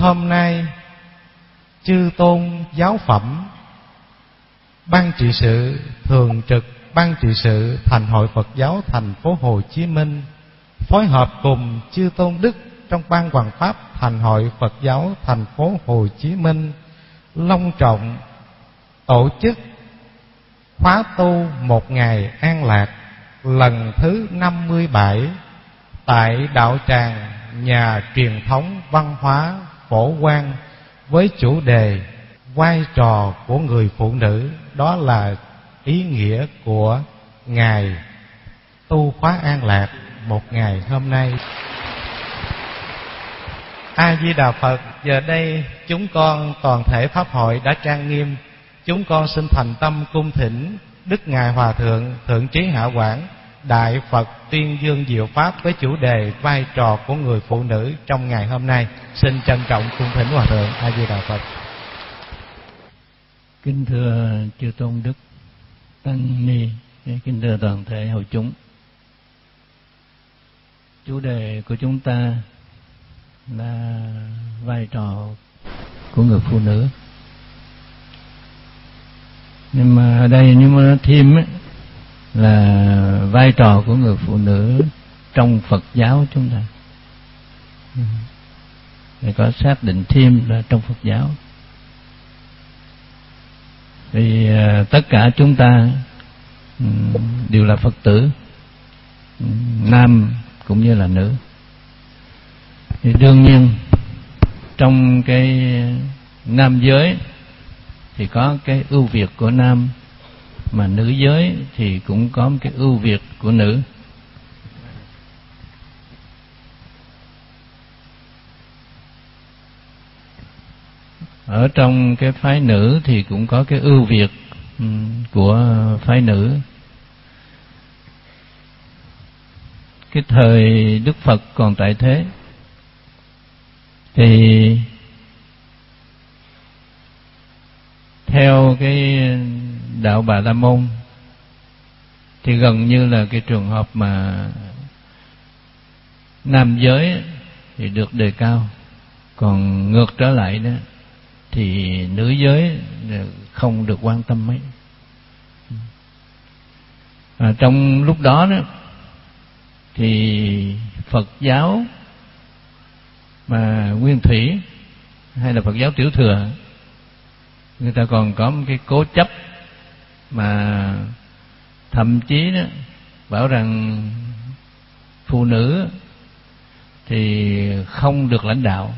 hôm nay, chư tôn giáo phẩm, ban trị sự thường trực ban trị sự Thành hội Phật giáo thành phố Hồ Chí Minh phối hợp cùng chư tôn đức trong ban Hoằng pháp Thành hội Phật giáo thành phố Hồ Chí Minh long trọng tổ chức khóa tu 1 ngày an lạc lần thứ 57 tại đạo tràng nhà truyền thống văn hóa Phổ Quang với chủ đề vai trò của người phụ nữ. Đó là ý nghĩa của ngày tu khóa an lạc 1 ngày hôm nay. A Di Đà Phật. Giờ đây chúng con toàn thể pháp hội đã trang nghiêm. Chúng con xin thành tâm cung thỉnh Đức Ngài Hòa Thượng Thượng Trí Hạ Quảng Đại Phật tuyên dương diệu pháp với chủ đề vai trò của người phụ nữ trong ngày hôm nay. Xin trân trọng cung thỉnh Hòa Thượng. A Di Đà Phật. Kính thưa chư tôn đức tăng ni, kính thưa toàn thể hội chúng. Chủ đề của chúng ta là vai trò của người phụ nữ. Nhưng mà ở đây nếu mà nói thêm ấy, là vai trò của người phụ nữ trong Phật giáo chúng ta. Để có xác định thêm là trong Phật giáo. Vì tất cả chúng ta đều là Phật tử, nam cũng như là nữ. Thì đương nhiên trong cái nam giới thì có cái ưu việt của nam, mà nữ giới thì cũng có một cái ưu việt của nữ. Ở trong cái phái nữ thì cũng có cái ưu việt của phái nữ. Cái thời Đức Phật còn tại thế thì theo cái đạo Bà La Môn thì gần như là cái trường hợp mà nam giới thì được đề cao, còn ngược trở lại đó thì nữ giới không được quan tâm mấy. Trong lúc đó đó thì Phật giáo mà nguyên thủy hay là Phật giáo tiểu thừa, người ta còn có một cái cố chấp mà thậm chí đó bảo rằng phụ nữ thì không được lãnh đạo.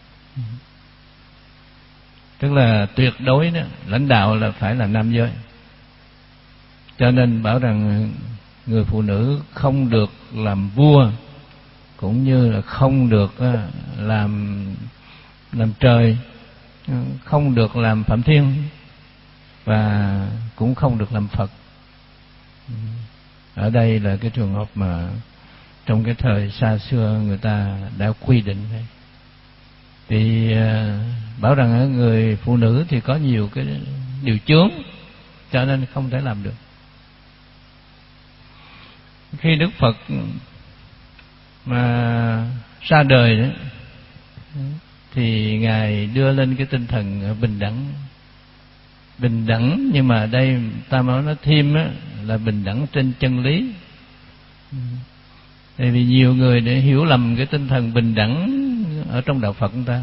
Tức là tuyệt đối đó, lãnh đạo là phải là nam giới. Cho nên bảo rằng người phụ nữ không được làm vua, cũng như là không được làm trời, không được làm Phạm Thiên, và cũng không được làm Phật. Ở đây là cái trường hợp mà trong cái thời xa xưa người ta đã quy định đấy. Thì bảo rằng người phụ nữ thì có nhiều cái điều chướng, cho nên không thể làm được. Khi Đức Phật mà ra đời đó, thì Ngài đưa lên cái tinh thần bình đẳng. Bình đẳng, nhưng mà đây ta nói thêm á, là bình đẳng trên chân lý. Tại vì nhiều người để hiểu lầm cái tinh thần bình đẳng ở trong đạo Phật chúng ta.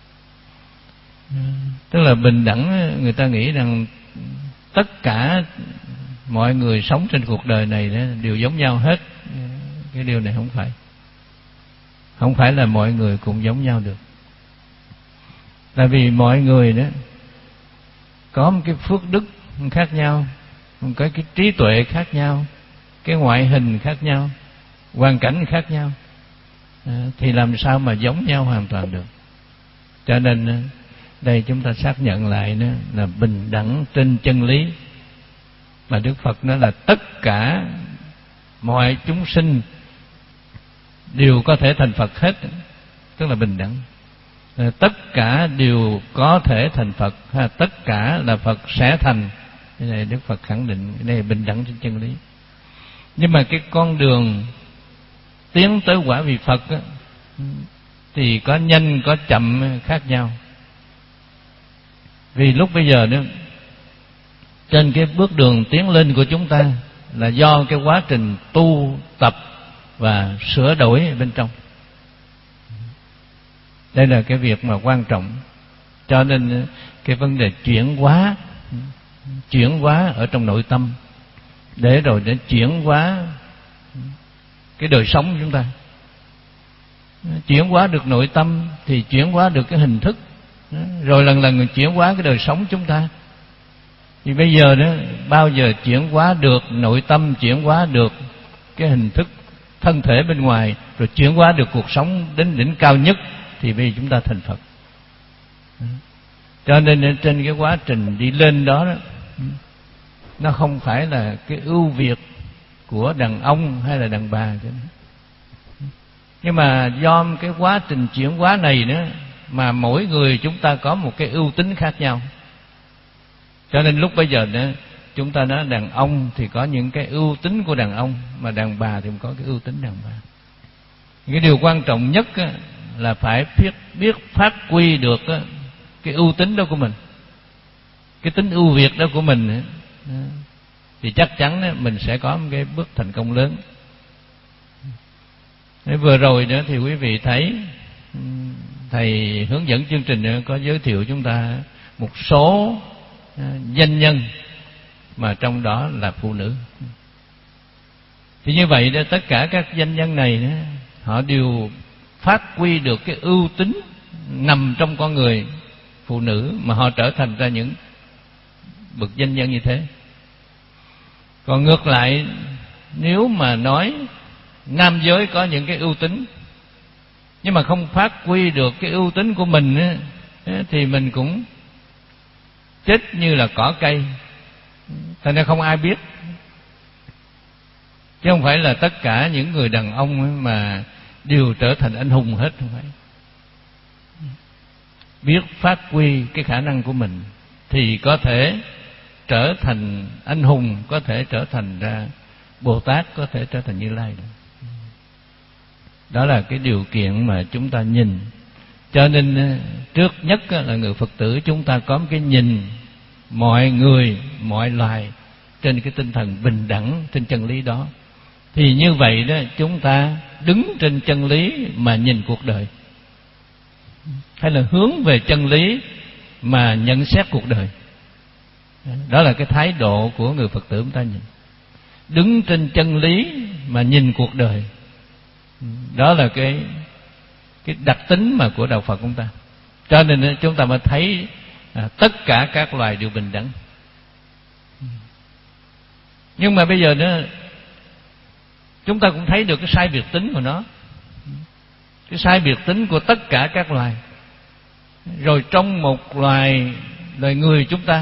Tức là bình đẳng, người ta nghĩ rằng tất cả mọi người sống trên cuộc đời này đó đều giống nhau hết. Cái điều này không phải. Không phải là mọi người cũng giống nhau được. Tại vì mọi người đó có một cái phước đức khác nhau, một cái trí tuệ khác nhau, cái ngoại hình khác nhau, hoàn cảnh khác nhau, thì làm sao mà giống nhau hoàn toàn được. Cho nên đây chúng ta xác nhận lại đó là bình đẳng trên chân lý. Mà Đức Phật nói là tất cả mọi chúng sinh đều có thể thành Phật hết, tức là bình đẳng. Tất cả đều có thể thành Phật, tất cả là Phật sẽ thành. Cái này Đức Phật khẳng định, cái này là bình đẳng trên chân lý. Nhưng mà cái con đường tiến tới quả vị Phật á, thì có nhanh có chậm khác nhau. Vì lúc bây giờ đó, trên cái bước đường tiến lên của chúng ta là do cái quá trình tu tập và sửa đổi bên trong. Đây là cái việc mà quan trọng. Cho nên cái vấn đề chuyển hóa ở trong nội tâm, để rồi để chuyển hóa cái đời sống của chúng ta. Chuyển hóa được nội tâm thì chuyển hóa được cái hình thức, rồi lần lần chuyển hóa cái đời sống chúng ta. Thì bây giờ đó, bao giờ chuyển hóa được nội tâm, chuyển hóa được cái hình thức thân thể bên ngoài, rồi chuyển hóa được cuộc sống đến đỉnh cao nhất, thì bây giờ chúng ta thành Phật. Cho nên trên cái quá trình đi lên đó, nó không phải là cái ưu việt của đàn ông hay là đàn bà. Nhưng mà do cái quá trình chuyển hóa này nữa, mà mỗi người chúng ta có một cái ưu tính khác nhau. Cho nên lúc bây giờ nữa, chúng ta nói đàn ông thì có những cái ưu tính của đàn ông, mà đàn bà thì có cái ưu tính đàn bà. Cái điều quan trọng nhất là phải biết phát huy được cái ưu tính đó của mình, cái tính ưu việt đó của mình, thì chắc chắn mình sẽ có một cái bước thành công lớn. Vừa rồi nữa thì quý vị thấy thầy hướng dẫn chương trình có giới thiệu chúng ta một số danh nhân mà trong đó là phụ nữ. Thì như vậy đó, tất cả các danh nhân này họ đều phát huy được cái ưu tính nằm trong con người phụ nữ, mà họ trở thành ra những bậc danh nhân như thế. Còn ngược lại, nếu mà nói nam giới có những cái ưu tính nhưng mà không phát huy được cái ưu tính của mình, thì mình cũng chết như là cỏ cây, thành ra không ai biết. Chứ không phải là tất cả những người đàn ông mà đều trở thành anh hùng hết, không phải. Biết phát huy cái khả năng của mình thì có thể trở thành anh hùng, có thể trở thành ra Bồ Tát, có thể trở thành Như Lai. Đó là cái điều kiện mà chúng ta nhìn. Cho nên trước nhất là người Phật tử chúng ta có một cái nhìn mọi người, mọi loài trên cái tinh thần bình đẳng, trên chân lý đó. Thì như vậy đó, chúng ta đứng trên chân lý mà nhìn cuộc đời, hay là hướng về chân lý mà nhận xét cuộc đời. Đó là cái thái độ của người Phật tử chúng ta nhìn. Đứng trên chân lý mà nhìn cuộc đời. Đó là cái đặc tính mà của đạo Phật chúng ta. Cho nên chúng ta mới thấy tất cả các loài đều bình đẳng. Nhưng mà bây giờ nữa, chúng ta cũng thấy được cái sai biệt tính của nó, cái sai biệt tính của tất cả các loài. Rồi trong một loài người chúng ta,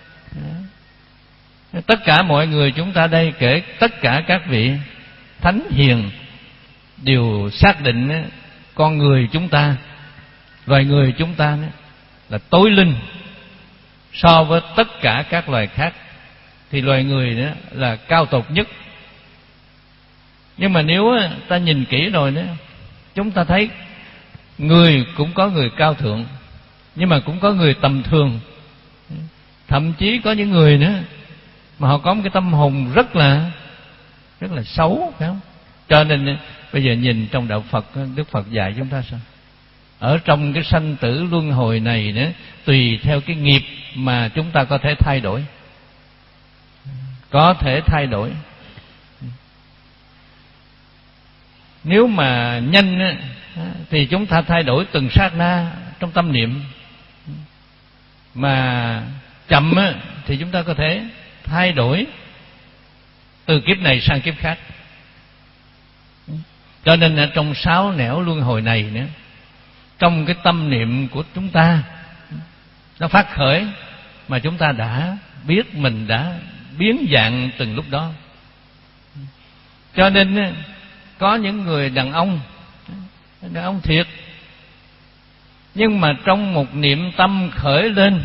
tất cả mọi người chúng ta đây, kể tất cả các vị thánh hiền, đều xác định con người chúng ta, loài người chúng ta là tối linh so với tất cả các loài khác. Thì loài người đó là cao tột nhất. Nhưng mà nếu ta nhìn kỹ rồi đó, chúng ta thấy người cũng có người cao thượng, nhưng mà cũng có người tầm thường. Thậm chí có những người nữa mà họ có một cái tâm hồn rất là xấu, phải không? Cho nên bây giờ nhìn trong đạo Phật, Đức Phật dạy chúng ta sao? Ở trong cái sanh tử luân hồi này nữa, tùy theo cái nghiệp mà chúng ta có thể thay đổi. Có thể thay đổi. Nếu mà nhanh thì chúng ta thay đổi từng sát na trong tâm niệm. Mà chậm thì chúng ta có thể thay đổi từ kiếp này sang kiếp khác. Cho nên trong 6 nẻo luân hồi này nữa, trong cái tâm niệm của chúng ta nó phát khởi, mà chúng ta đã biết mình đã biến dạng từng lúc đó. Cho nên có những người đàn ông thiệt, nhưng mà trong một niệm tâm khởi lên,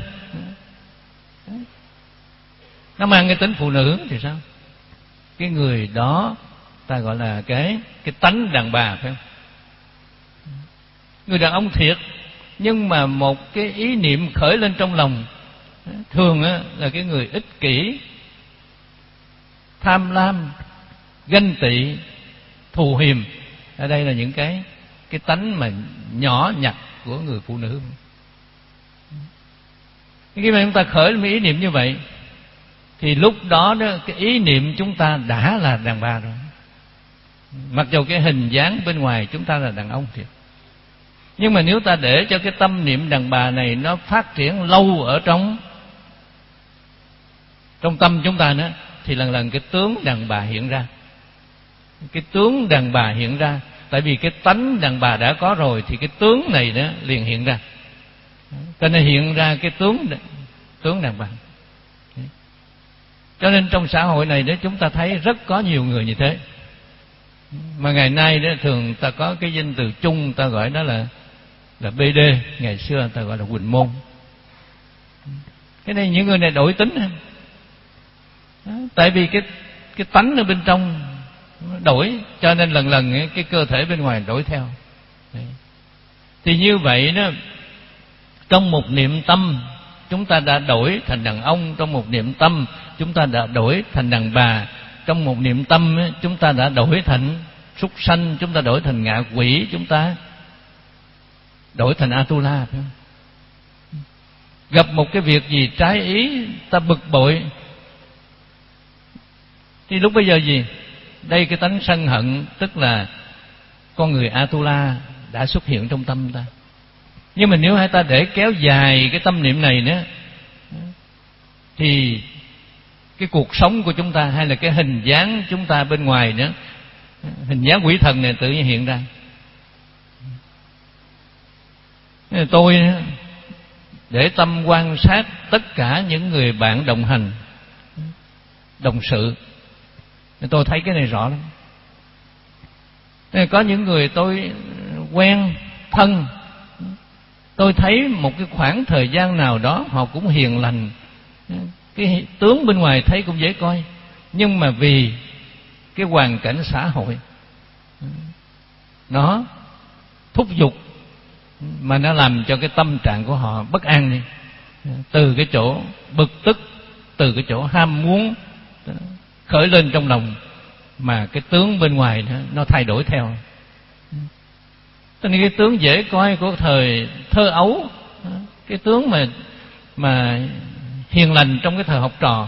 nó mang cái tính phụ nữ thì sao? Cái người đó ta gọi là cái tánh đàn bà, phải không? người đàn ông thiệt, nhưng mà một cái ý niệm khởi lên trong lòng thường là cái người ích kỷ, tham lam, ganh tị, thù hiềm. Ở đây là những cái tánh mà nhỏ nhặt của người phụ nữ. Khi mà chúng ta khởi lên ý niệm như vậy thì lúc đó cái ý niệm chúng ta đã là đàn bà rồi. Mặc dù cái hình dáng bên ngoài chúng ta là đàn ông thiệt, nhưng mà nếu ta để cho cái tâm niệm đàn bà này nó phát triển lâu ở trong tâm chúng ta nữa, thì lần lần cái tướng đàn bà hiện ra. Cái tướng đàn bà hiện ra, tại vì cái tánh đàn bà đã có rồi thì cái tướng này đó liền hiện ra. Cho nên hiện ra cái tướng đàn bà. Cho nên trong xã hội này đó chúng ta thấy rất có nhiều người như thế. Mà ngày nay đó thường ta có cái danh từ chung, ta gọi đó là BD, ngày xưa ta gọi là Quỳnh Môn. Cái này những người này đổi tính. Tại vì cái tánh ở bên trong đổi, cho nên lần lần cái cơ thể bên ngoài đổi theo. Thì như vậy đó, trong một niệm tâm chúng ta đã đổi thành đàn ông, trong một niệm tâm chúng ta đã đổi thành đàn bà, trong một niệm tâm chúng ta đã đổi thành súc sanh, chúng ta đổi thành ngạ quỷ, chúng ta đổi thành Atula. Gặp một cái việc gì trái ý, ta bực bội, thì lúc bây giờ gì? Đây cái tánh sân hận, tức là con người Atula đã xuất hiện trong tâm ta. Nhưng mà nếu hai ta để kéo dài cái tâm niệm này nữa, thì cái cuộc sống của chúng ta hay là cái hình dáng chúng ta bên ngoài nữa, hình dáng quỷ thần này tự nhiên hiện ra. Tôi để tâm quan sát tất cả những người bạn đồng hành, đồng sự, tôi thấy cái này rõ lắm. Có những người tôi quen thân, tôi thấy một cái khoảng thời gian nào đó họ cũng hiền lành, cái tướng bên ngoài thấy cũng dễ coi, nhưng mà vì cái hoàn cảnh xã hội nó thúc giục mà nó làm cho cái tâm trạng của họ bất an đi, từ cái chỗ bực tức, từ cái chỗ ham muốn khởi lên trong lòng, mà cái tướng bên ngoài nó thay đổi theo. Cho nên cái tướng dễ coi của thời thơ ấu, cái tướng mà hiền lành trong cái thời học trò,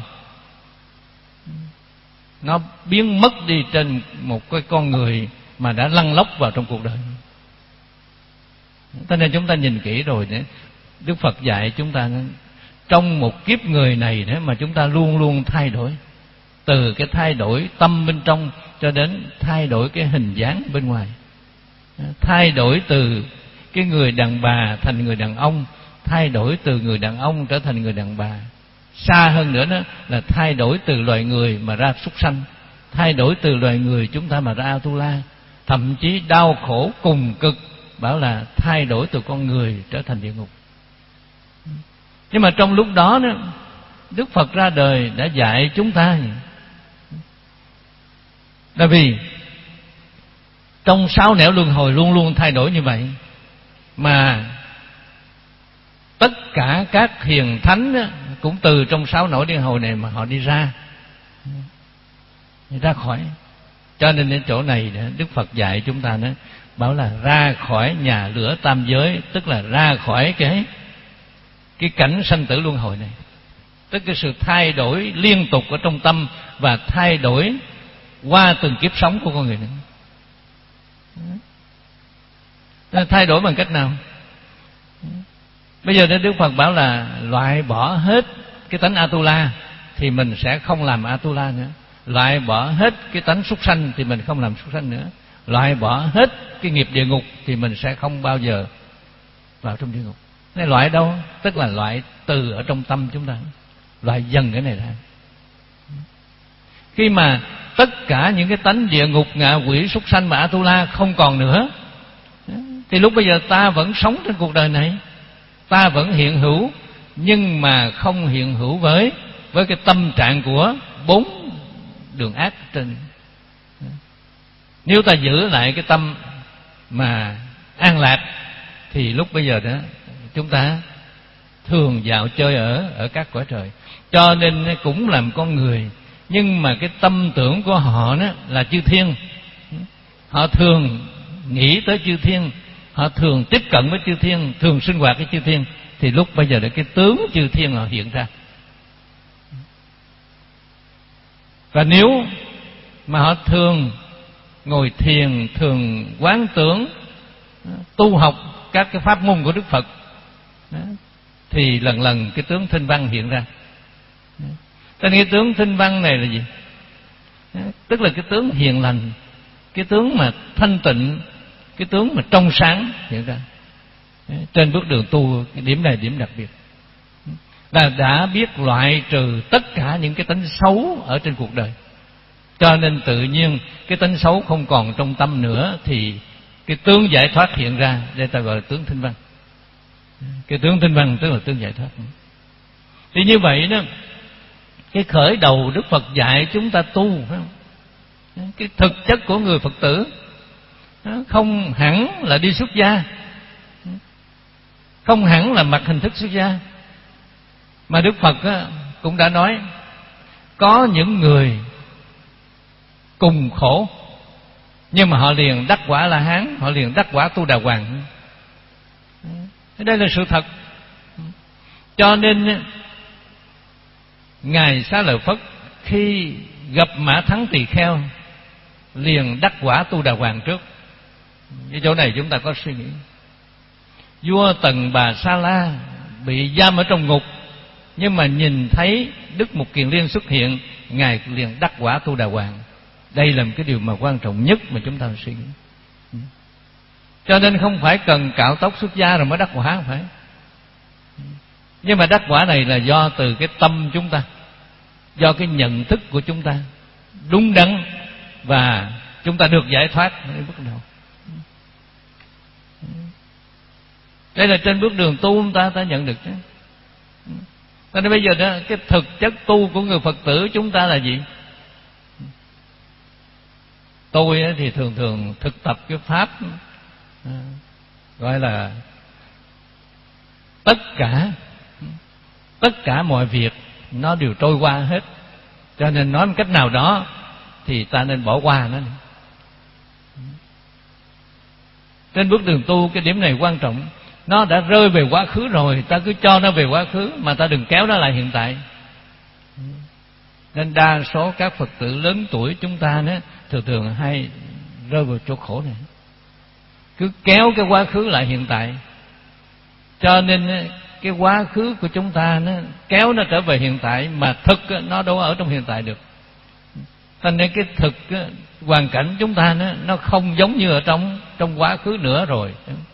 nó biến mất đi trên một cái con người mà đã lăn lóc vào trong cuộc đời. Cho nên chúng ta nhìn kỹ rồi đấy, Đức Phật dạy chúng ta trong một kiếp người này đấy mà chúng ta luôn luôn thay đổi, từ cái thay đổi tâm bên trong cho đến thay đổi cái hình dáng bên ngoài, thay đổi từ cái người đàn bà thành người đàn ông, thay đổi từ người đàn ông trở thành người đàn bà, xa hơn nữa đó là thay đổi từ loài người mà ra súc sanh, thay đổi từ loài người chúng ta mà ra Atula, thậm chí đau khổ cùng cực, bảo là thay đổi từ con người trở thành địa ngục. Nhưng mà trong lúc đó Đức Phật ra đời đã dạy chúng ta, là vì trong 6 nẻo luân hồi luôn luôn thay đổi như vậy, mà tất cả các hiền thánh cũng từ trong 6 nẻo luân hồi này mà họ đi ra khỏi. Cho nên đến chỗ này Đức Phật dạy chúng ta đó, bảo là ra khỏi nhà lửa tam giới, tức là ra khỏi cái cảnh sanh tử luân hồi này, tức cái sự thay đổi liên tục ở trong tâm và thay đổi qua từng kiếp sống của con người nữa. Thay đổi bằng cách nào? Bây giờ Đức Phật bảo là loại bỏ hết cái tánh Atula thì mình sẽ không làm Atula nữa, loại bỏ hết cái tánh súc sanh thì mình không làm súc sanh nữa, loại bỏ hết cái nghiệp địa ngục thì mình sẽ không bao giờ vào trong địa ngục. Này loại đâu? Tức là loại từ ở trong tâm chúng ta, loại dần cái này ra. Khi mà tất cả những cái tánh địa ngục, ngạ quỷ, súc sanh và Atula không còn nữa, thì lúc bây giờ ta vẫn sống trên cuộc đời này, ta vẫn hiện hữu, nhưng mà không hiện hữu với cái tâm trạng của 4 đường ác trên. Nếu ta giữ lại cái tâm mà an lạc thì lúc bây giờ đó chúng ta thường dạo chơi ở các cõi trời, cho nên cũng làm con người, nhưng mà cái tâm tưởng của họ đó là chư thiên. Họ thường nghĩ tới chư thiên, họ thường tiếp cận với chư thiên, thường sinh hoạt với chư thiên, thì lúc bây giờ là cái tướng chư thiên họ hiện ra. Và nếu mà họ thường ngồi thiền, thường quán tưởng, tu học các cái pháp môn của Đức Phật, thì lần lần cái tướng Thinh Văn hiện ra. Cho nên cái tướng Thinh Văn này là gì? Tức là cái tướng hiền lành, cái tướng mà thanh tịnh, cái tướng mà trong sáng hiện ra. Trên bước đường tu, cái điểm này điểm đặc biệt là đã biết loại trừ tất cả những cái tánh xấu ở trên cuộc đời. Cho nên tự nhiên cái tánh xấu không còn trong tâm nữa, thì cái tướng giải thoát hiện ra. Đây ta gọi là tướng Thinh Văn. Cái tướng Thinh Văn tức là tướng giải thoát. Thì như vậy đó, cái khởi đầu Đức Phật dạy chúng ta tu, phải không? Cái thực chất của người Phật tử không hẳn là đi xuất gia, không hẳn là mặc hình thức xuất gia, mà Đức Phật cũng đã nói có những người cùng khổ nhưng mà họ liền đắc quả La Hán, họ liền đắc quả Tu Đà Hoàng. Đây là sự thật. Cho nên Ngài Xá Lợi Phất khi gặp Mã Thắng Tỳ Kheo liền đắc quả Tu Đà Hoàng trước. Cái chỗ này chúng ta có suy nghĩ. Vua Tần Bà Sa La bị giam ở trong ngục, nhưng mà nhìn thấy Đức Mục Kiền Liên xuất hiện, Ngài liền đắc quả Tu Đà Hoàng. Đây là một cái điều mà quan trọng nhất mà chúng ta suy nghĩ. Cho nên không phải cần cạo tóc xuất gia rồi mới đắc quả, không phải. Nhưng mà đắc quả này là do từ cái tâm chúng ta, do cái nhận thức của chúng ta đúng đắn, và chúng ta được giải thoát mới bước đầu. Đây là trên bước đường tu chúng ta nhận được. Cho nên bây giờ đó, cái thực chất tu của người Phật tử chúng ta là gì? Tôi thì thường thực tập cái pháp gọi là tất cả mọi việc nó đều trôi qua hết. Cho nên nói một cách nào đó thì ta nên bỏ qua nó. Trên bước đường tu cái điểm này quan trọng. Nó đã rơi về quá khứ rồi, ta cứ cho nó về quá khứ, mà ta đừng kéo nó lại hiện tại. Nên đa số các Phật tử lớn tuổi chúng ta thường hay rơi vào chỗ khổ này, cứ kéo cái quá khứ lại hiện tại. Cho nên cái quá khứ của chúng ta kéo nó trở về hiện tại, mà thực nó đâu ở trong hiện tại được. Cho nên cái thực hoàn cảnh chúng ta nó không giống như ở trong quá khứ nữa rồi.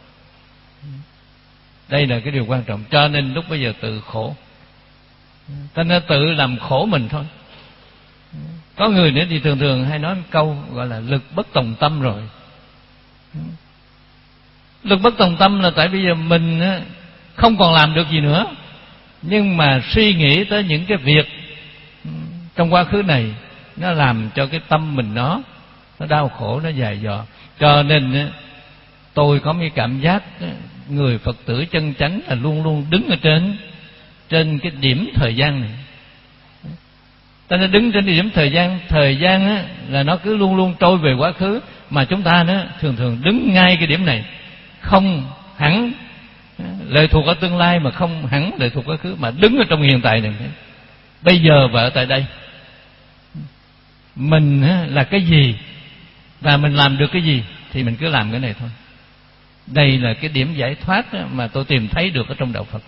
Đây là cái điều quan trọng. Cho nên lúc bây giờ tự khổ, ta nên tự làm khổ mình thôi. Có người nữa thì thường hay nói một câu gọi là lực bất tòng tâm rồi. Lực bất tòng tâm là tại bây giờ mình không còn làm được gì nữa, nhưng mà suy nghĩ tới những cái việc trong quá khứ này, nó làm cho cái tâm mình nó đau khổ, nó dài dò. Cho nên tôi có một cảm giác người Phật tử chân chánh là luôn luôn đứng ở trên cái điểm thời gian này. Ta nên đứng trên điểm thời gian là nó cứ luôn luôn trôi về quá khứ, mà chúng ta thường đứng ngay cái điểm này, không hẳn lệ thuộc ở tương lai, mà không hẳn lệ thuộc quá khứ, mà đứng ở trong hiện tại này. Bây giờ và ở tại đây mình là cái gì và mình làm được cái gì thì mình cứ làm cái này thôi. Đây là cái điểm giải thoát mà tôi tìm thấy được ở trong đạo Phật.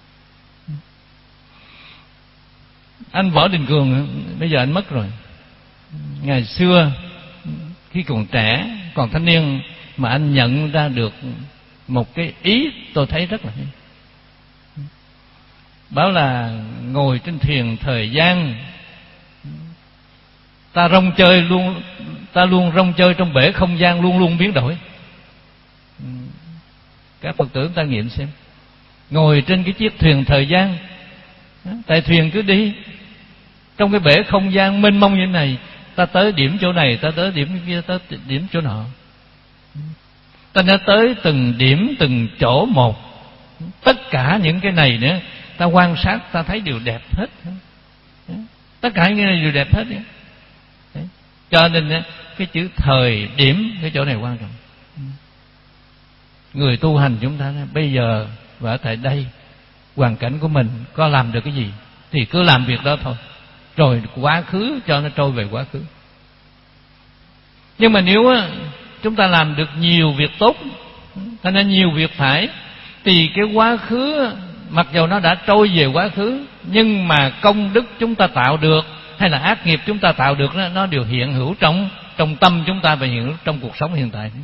Anh Võ Đình Cường bây giờ anh mất rồi. Ngày xưa khi còn trẻ, còn thanh niên, mà anh nhận ra được một cái ý tôi thấy rất là hay. Bảo là ngồi trên thuyền thời gian, ta luôn rong chơi trong bể không gian luôn luôn biến đổi. Các Phật tử ta nghiệm xem, ngồi trên cái chiếc thuyền thời gian, tại thuyền cứ đi trong cái bể không gian mênh mông như thế này, ta tới điểm chỗ này, ta tới điểm kia, ta điểm chỗ nọ. Ta đã tới từng điểm, từng chỗ một. Tất cả những cái này nữa, ta quan sát ta thấy đều đẹp hết. Tất cả những cái này đều đẹp hết. Cho nên cái chữ thời điểm, cái chỗ này quan trọng. Người tu hành chúng ta bây giờ và ở tại đây, hoàn cảnh của mình có làm được cái gì thì cứ làm việc đó thôi, rồi quá khứ cho nó trôi về quá khứ. Nhưng mà nếu chúng ta làm được nhiều việc tốt, cho nên nhiều việc phải, thì cái quá khứ mặc dù nó đã trôi về quá khứ, nhưng mà công đức chúng ta tạo được hay là ác nghiệp chúng ta tạo được nó đều hiện hữu trong tâm chúng ta và hiện hữu trong cuộc sống hiện tại.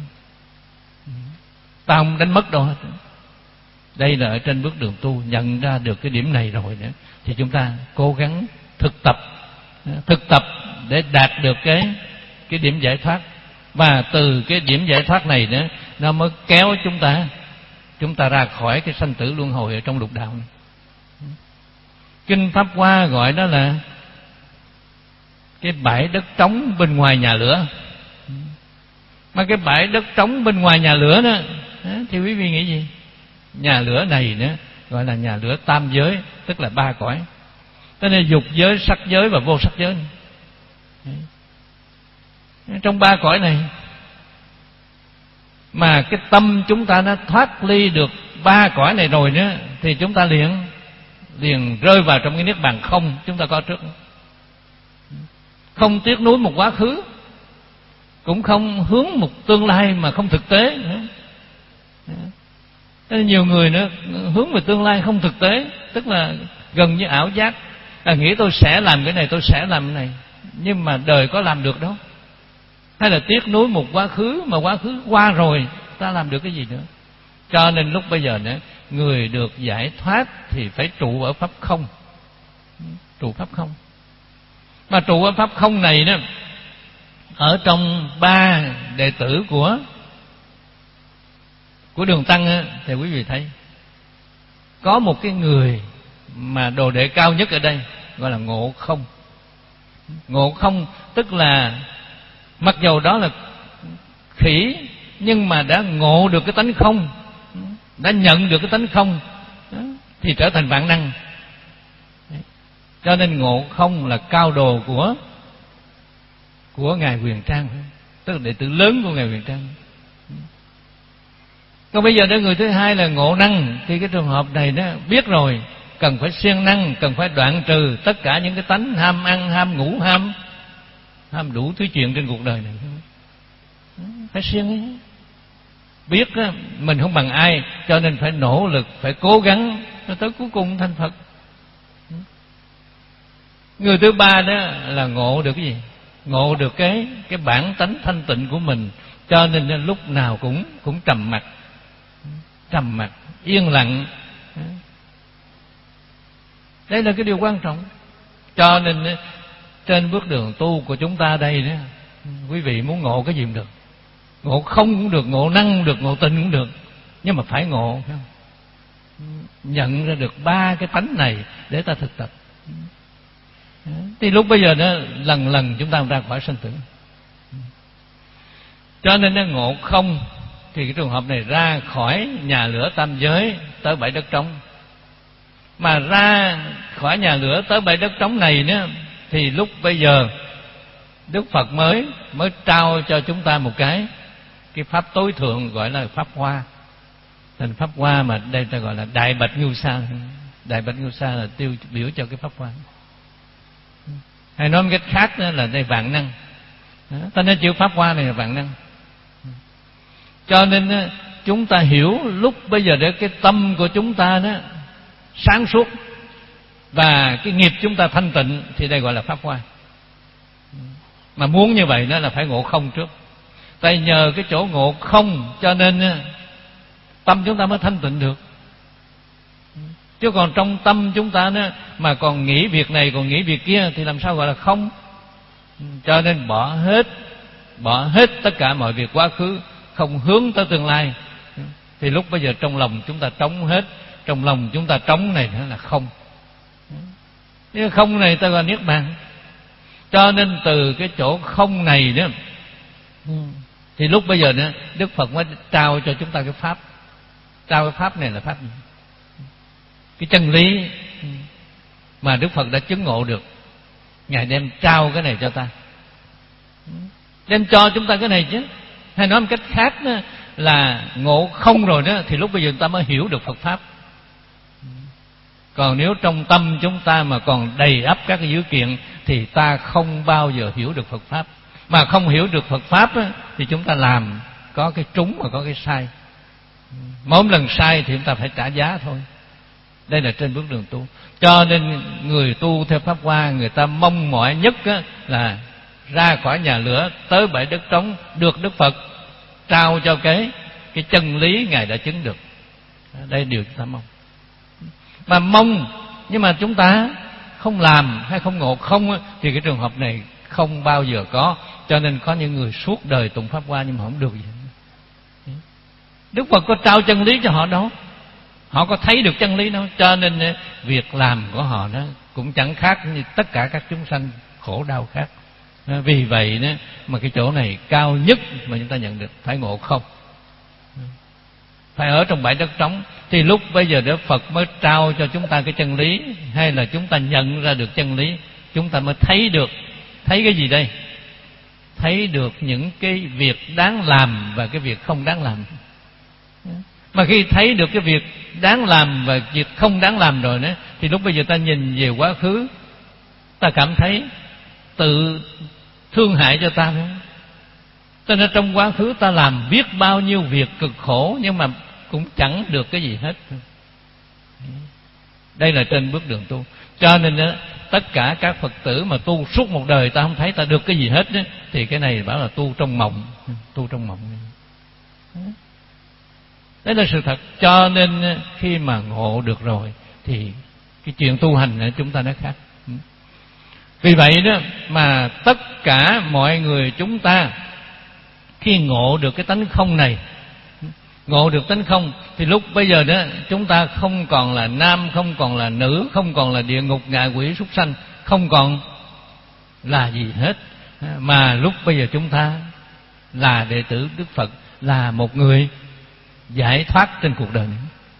Ta không đánh mất đâu hết. Đây là ở trên bước đường tu, nhận ra được cái điểm này rồi nữa, thì chúng ta cố gắng thực tập để đạt được cái điểm giải thoát. Và từ cái điểm giải thoát này nữa, nó mới kéo chúng ta ra khỏi cái sanh tử luân hồi ở trong lục đạo này. Kinh Pháp Hoa gọi đó là cái bãi đất trống bên ngoài nhà lửa. Mà cái bãi đất trống bên ngoài nhà lửa đó, thì quý vị nghĩ gì? Nhà lửa này nữa gọi là nhà lửa tam giới, tức là 3 cõi. Thế nên dục giới, sắc giới và vô sắc giới. Trong 3 cõi này mà cái tâm chúng ta nó thoát ly được 3 cõi này rồi nữa, thì chúng ta liền rơi vào trong cái niết bàn không chúng ta có trước. Không tiếc nuối một quá khứ, cũng không hướng một tương lai mà không thực tế nữa. Nhiều người nữa hướng về tương lai không thực tế, tức là gần như ảo giác, nghĩ tôi sẽ làm cái này, tôi sẽ làm cái này, nhưng mà đời có làm được đâu. Hay là tiếc nuối một quá khứ, mà quá khứ qua rồi, ta làm được cái gì nữa. Cho nên lúc bây giờ nữa, người được giải thoát thì phải trụ ở pháp không. Trụ pháp không. Mà trụ ở pháp không này đó, ở trong 3 đệ tử của Đường Tăng thì quý vị thấy có một cái người mà đồ đệ cao nhất ở đây gọi là ngộ không. Ngộ không tức là mặc dầu đó là khỉ, nhưng mà đã ngộ được cái tánh không, đã nhận được cái tánh không, thì trở thành vạn năng. Cho nên ngộ không là cao đồ của ngài Huyền Trang, tức là đệ tử lớn của ngài Huyền Trang. Còn bây giờ đến người thứ hai là ngộ năng, thì cái trường hợp này đó biết rồi, cần phải siêng năng, cần phải đoạn trừ tất cả những cái tánh ham ăn, ham ngủ, ham đủ thứ chuyện trên cuộc đời này. Phải siêng ấy. Biết mình không bằng ai, cho nên phải nỗ lực, phải cố gắng cho tới cuối cùng thành Phật. Người thứ ba đó là ngộ được cái gì? Ngộ được cái bản tánh thanh tịnh của mình, cho nên lúc nào cũng trầm mặc, yên lặng. Đây là cái điều quan trọng. Cho nên trên bước đường tu của chúng ta đây đó, quý vị muốn ngộ cái gì cũng được. Ngộ không cũng được, ngộ năng cũng được, ngộ tình cũng được, nhưng mà phải ngộ, phải không? Nhận ra được 3 cái tánh này để ta thực tập. Thì lúc bây giờ đó, lần chúng ta ra khỏi sanh tử. Cho nên nó ngộ không, thì cái trường hợp này ra khỏi nhà lửa tam giới tới bãi đất trống. Mà ra khỏi nhà lửa tới bãi đất trống này nữa, thì lúc bây giờ Đức Phật mới trao cho chúng ta một cái pháp tối thượng, gọi là pháp hoa. Thành pháp hoa mà đây ta gọi là Đại Bạch Ngưu Sa. Đại Bạch Ngưu Sa là tiêu biểu cho cái pháp hoa. Hay nói một cách khác đó là đây vạn năng. Ta nói chữ pháp hoa này là vạn năng. Cho nên chúng ta hiểu lúc bây giờ để cái tâm của chúng ta đó sáng suốt và cái nghiệp chúng ta thanh tịnh, thì đây gọi là pháp hoa. Mà muốn như vậy đó là phải ngộ không trước. Tại nhờ cái chỗ ngộ không cho nên tâm chúng ta mới thanh tịnh được. Chứ còn trong tâm chúng ta đó mà còn nghĩ việc này, còn nghĩ việc kia, thì làm sao gọi là không. Cho nên bỏ hết tất cả mọi việc quá khứ, không hướng tới tương lai, thì lúc bây giờ trong lòng chúng ta trống hết. Trong lòng chúng ta trống này nữa là không. Cái không này ta gọi niết bàn. Cho nên từ cái chỗ không này đó, Thì lúc bây giờ nữa Đức Phật mới trao cho chúng ta cái pháp. Trao cái pháp này là pháp gì? Cái chân lý mà Đức Phật đã chứng ngộ được, Ngài đem trao cái này cho ta, đem cho chúng ta cái này chứ. Hay nói một cách khác đó, là ngộ không rồi đó thì lúc bây giờ chúng ta mới hiểu được Phật pháp. Còn nếu trong tâm chúng ta mà còn đầy ắp các cái dữ kiện thì ta không bao giờ hiểu được Phật pháp. Mà không hiểu được Phật pháp á, thì chúng ta làm có cái trúng mà có cái sai. Mỗi lần sai thì chúng ta phải trả giá thôi. Đây là trên bước đường tu. Cho nên người tu theo Pháp Hoa, người ta mong mỏi nhất á, là ra khỏi nhà lửa tới bãi đất trống, được Đức Phật trao cho cái chân lý Ngài đã chứng được. Đây là điều chúng ta mong. Mà mong nhưng mà chúng ta không làm hay không ngộ không á, thì cái trường hợp này không bao giờ có. Cho nên có những người suốt đời tụng Pháp Hoa nhưng mà không được gì. Đức Phật có trao chân lý cho họ đâu, họ có thấy được chân lý đâu. Cho nên việc làm của họ đó cũng chẳng khác như tất cả các chúng sanh khổ đau khác. Vì vậy đó mà cái chỗ này cao nhất mà chúng ta nhận được phải ngộ không, phải ở trong bãi đất trống. Thì lúc bây giờ Đức Phật mới trao cho chúng ta cái chân lý, hay là chúng ta nhận ra được chân lý, chúng ta mới thấy được. Thấy cái gì đây? Thấy được những cái việc đáng làm và cái việc không đáng làm. Mà khi thấy được cái việc đáng làm và việc không đáng làm rồi đó, thì lúc bây giờ ta nhìn về quá khứ, ta cảm thấy tự thương hại cho ta nữa. Cho nên trong quá khứ ta làm biết bao nhiêu việc cực khổ, nhưng mà cũng chẳng được cái gì hết. Đây là trên bước đường tu. Cho nên đó, tất cả các Phật tử mà tu suốt một đời ta không thấy ta được cái gì hết đó, thì cái này bảo là tu trong mộng. Tu trong mộng. Đấy là sự thật. Cho nên khi mà ngộ được rồi thì cái chuyện tu hành chúng ta nó khác. Vì vậy đó mà tất cả mọi người chúng ta khi ngộ được cái tánh không này, ngộ được tánh không, thì lúc bây giờ đó chúng ta không còn là nam, không còn là nữ, không còn là địa ngục ngạ quỷ súc sanh, không còn là gì hết. Mà lúc bây giờ chúng ta là đệ tử Đức Phật, là một người giải thoát trên cuộc đời này.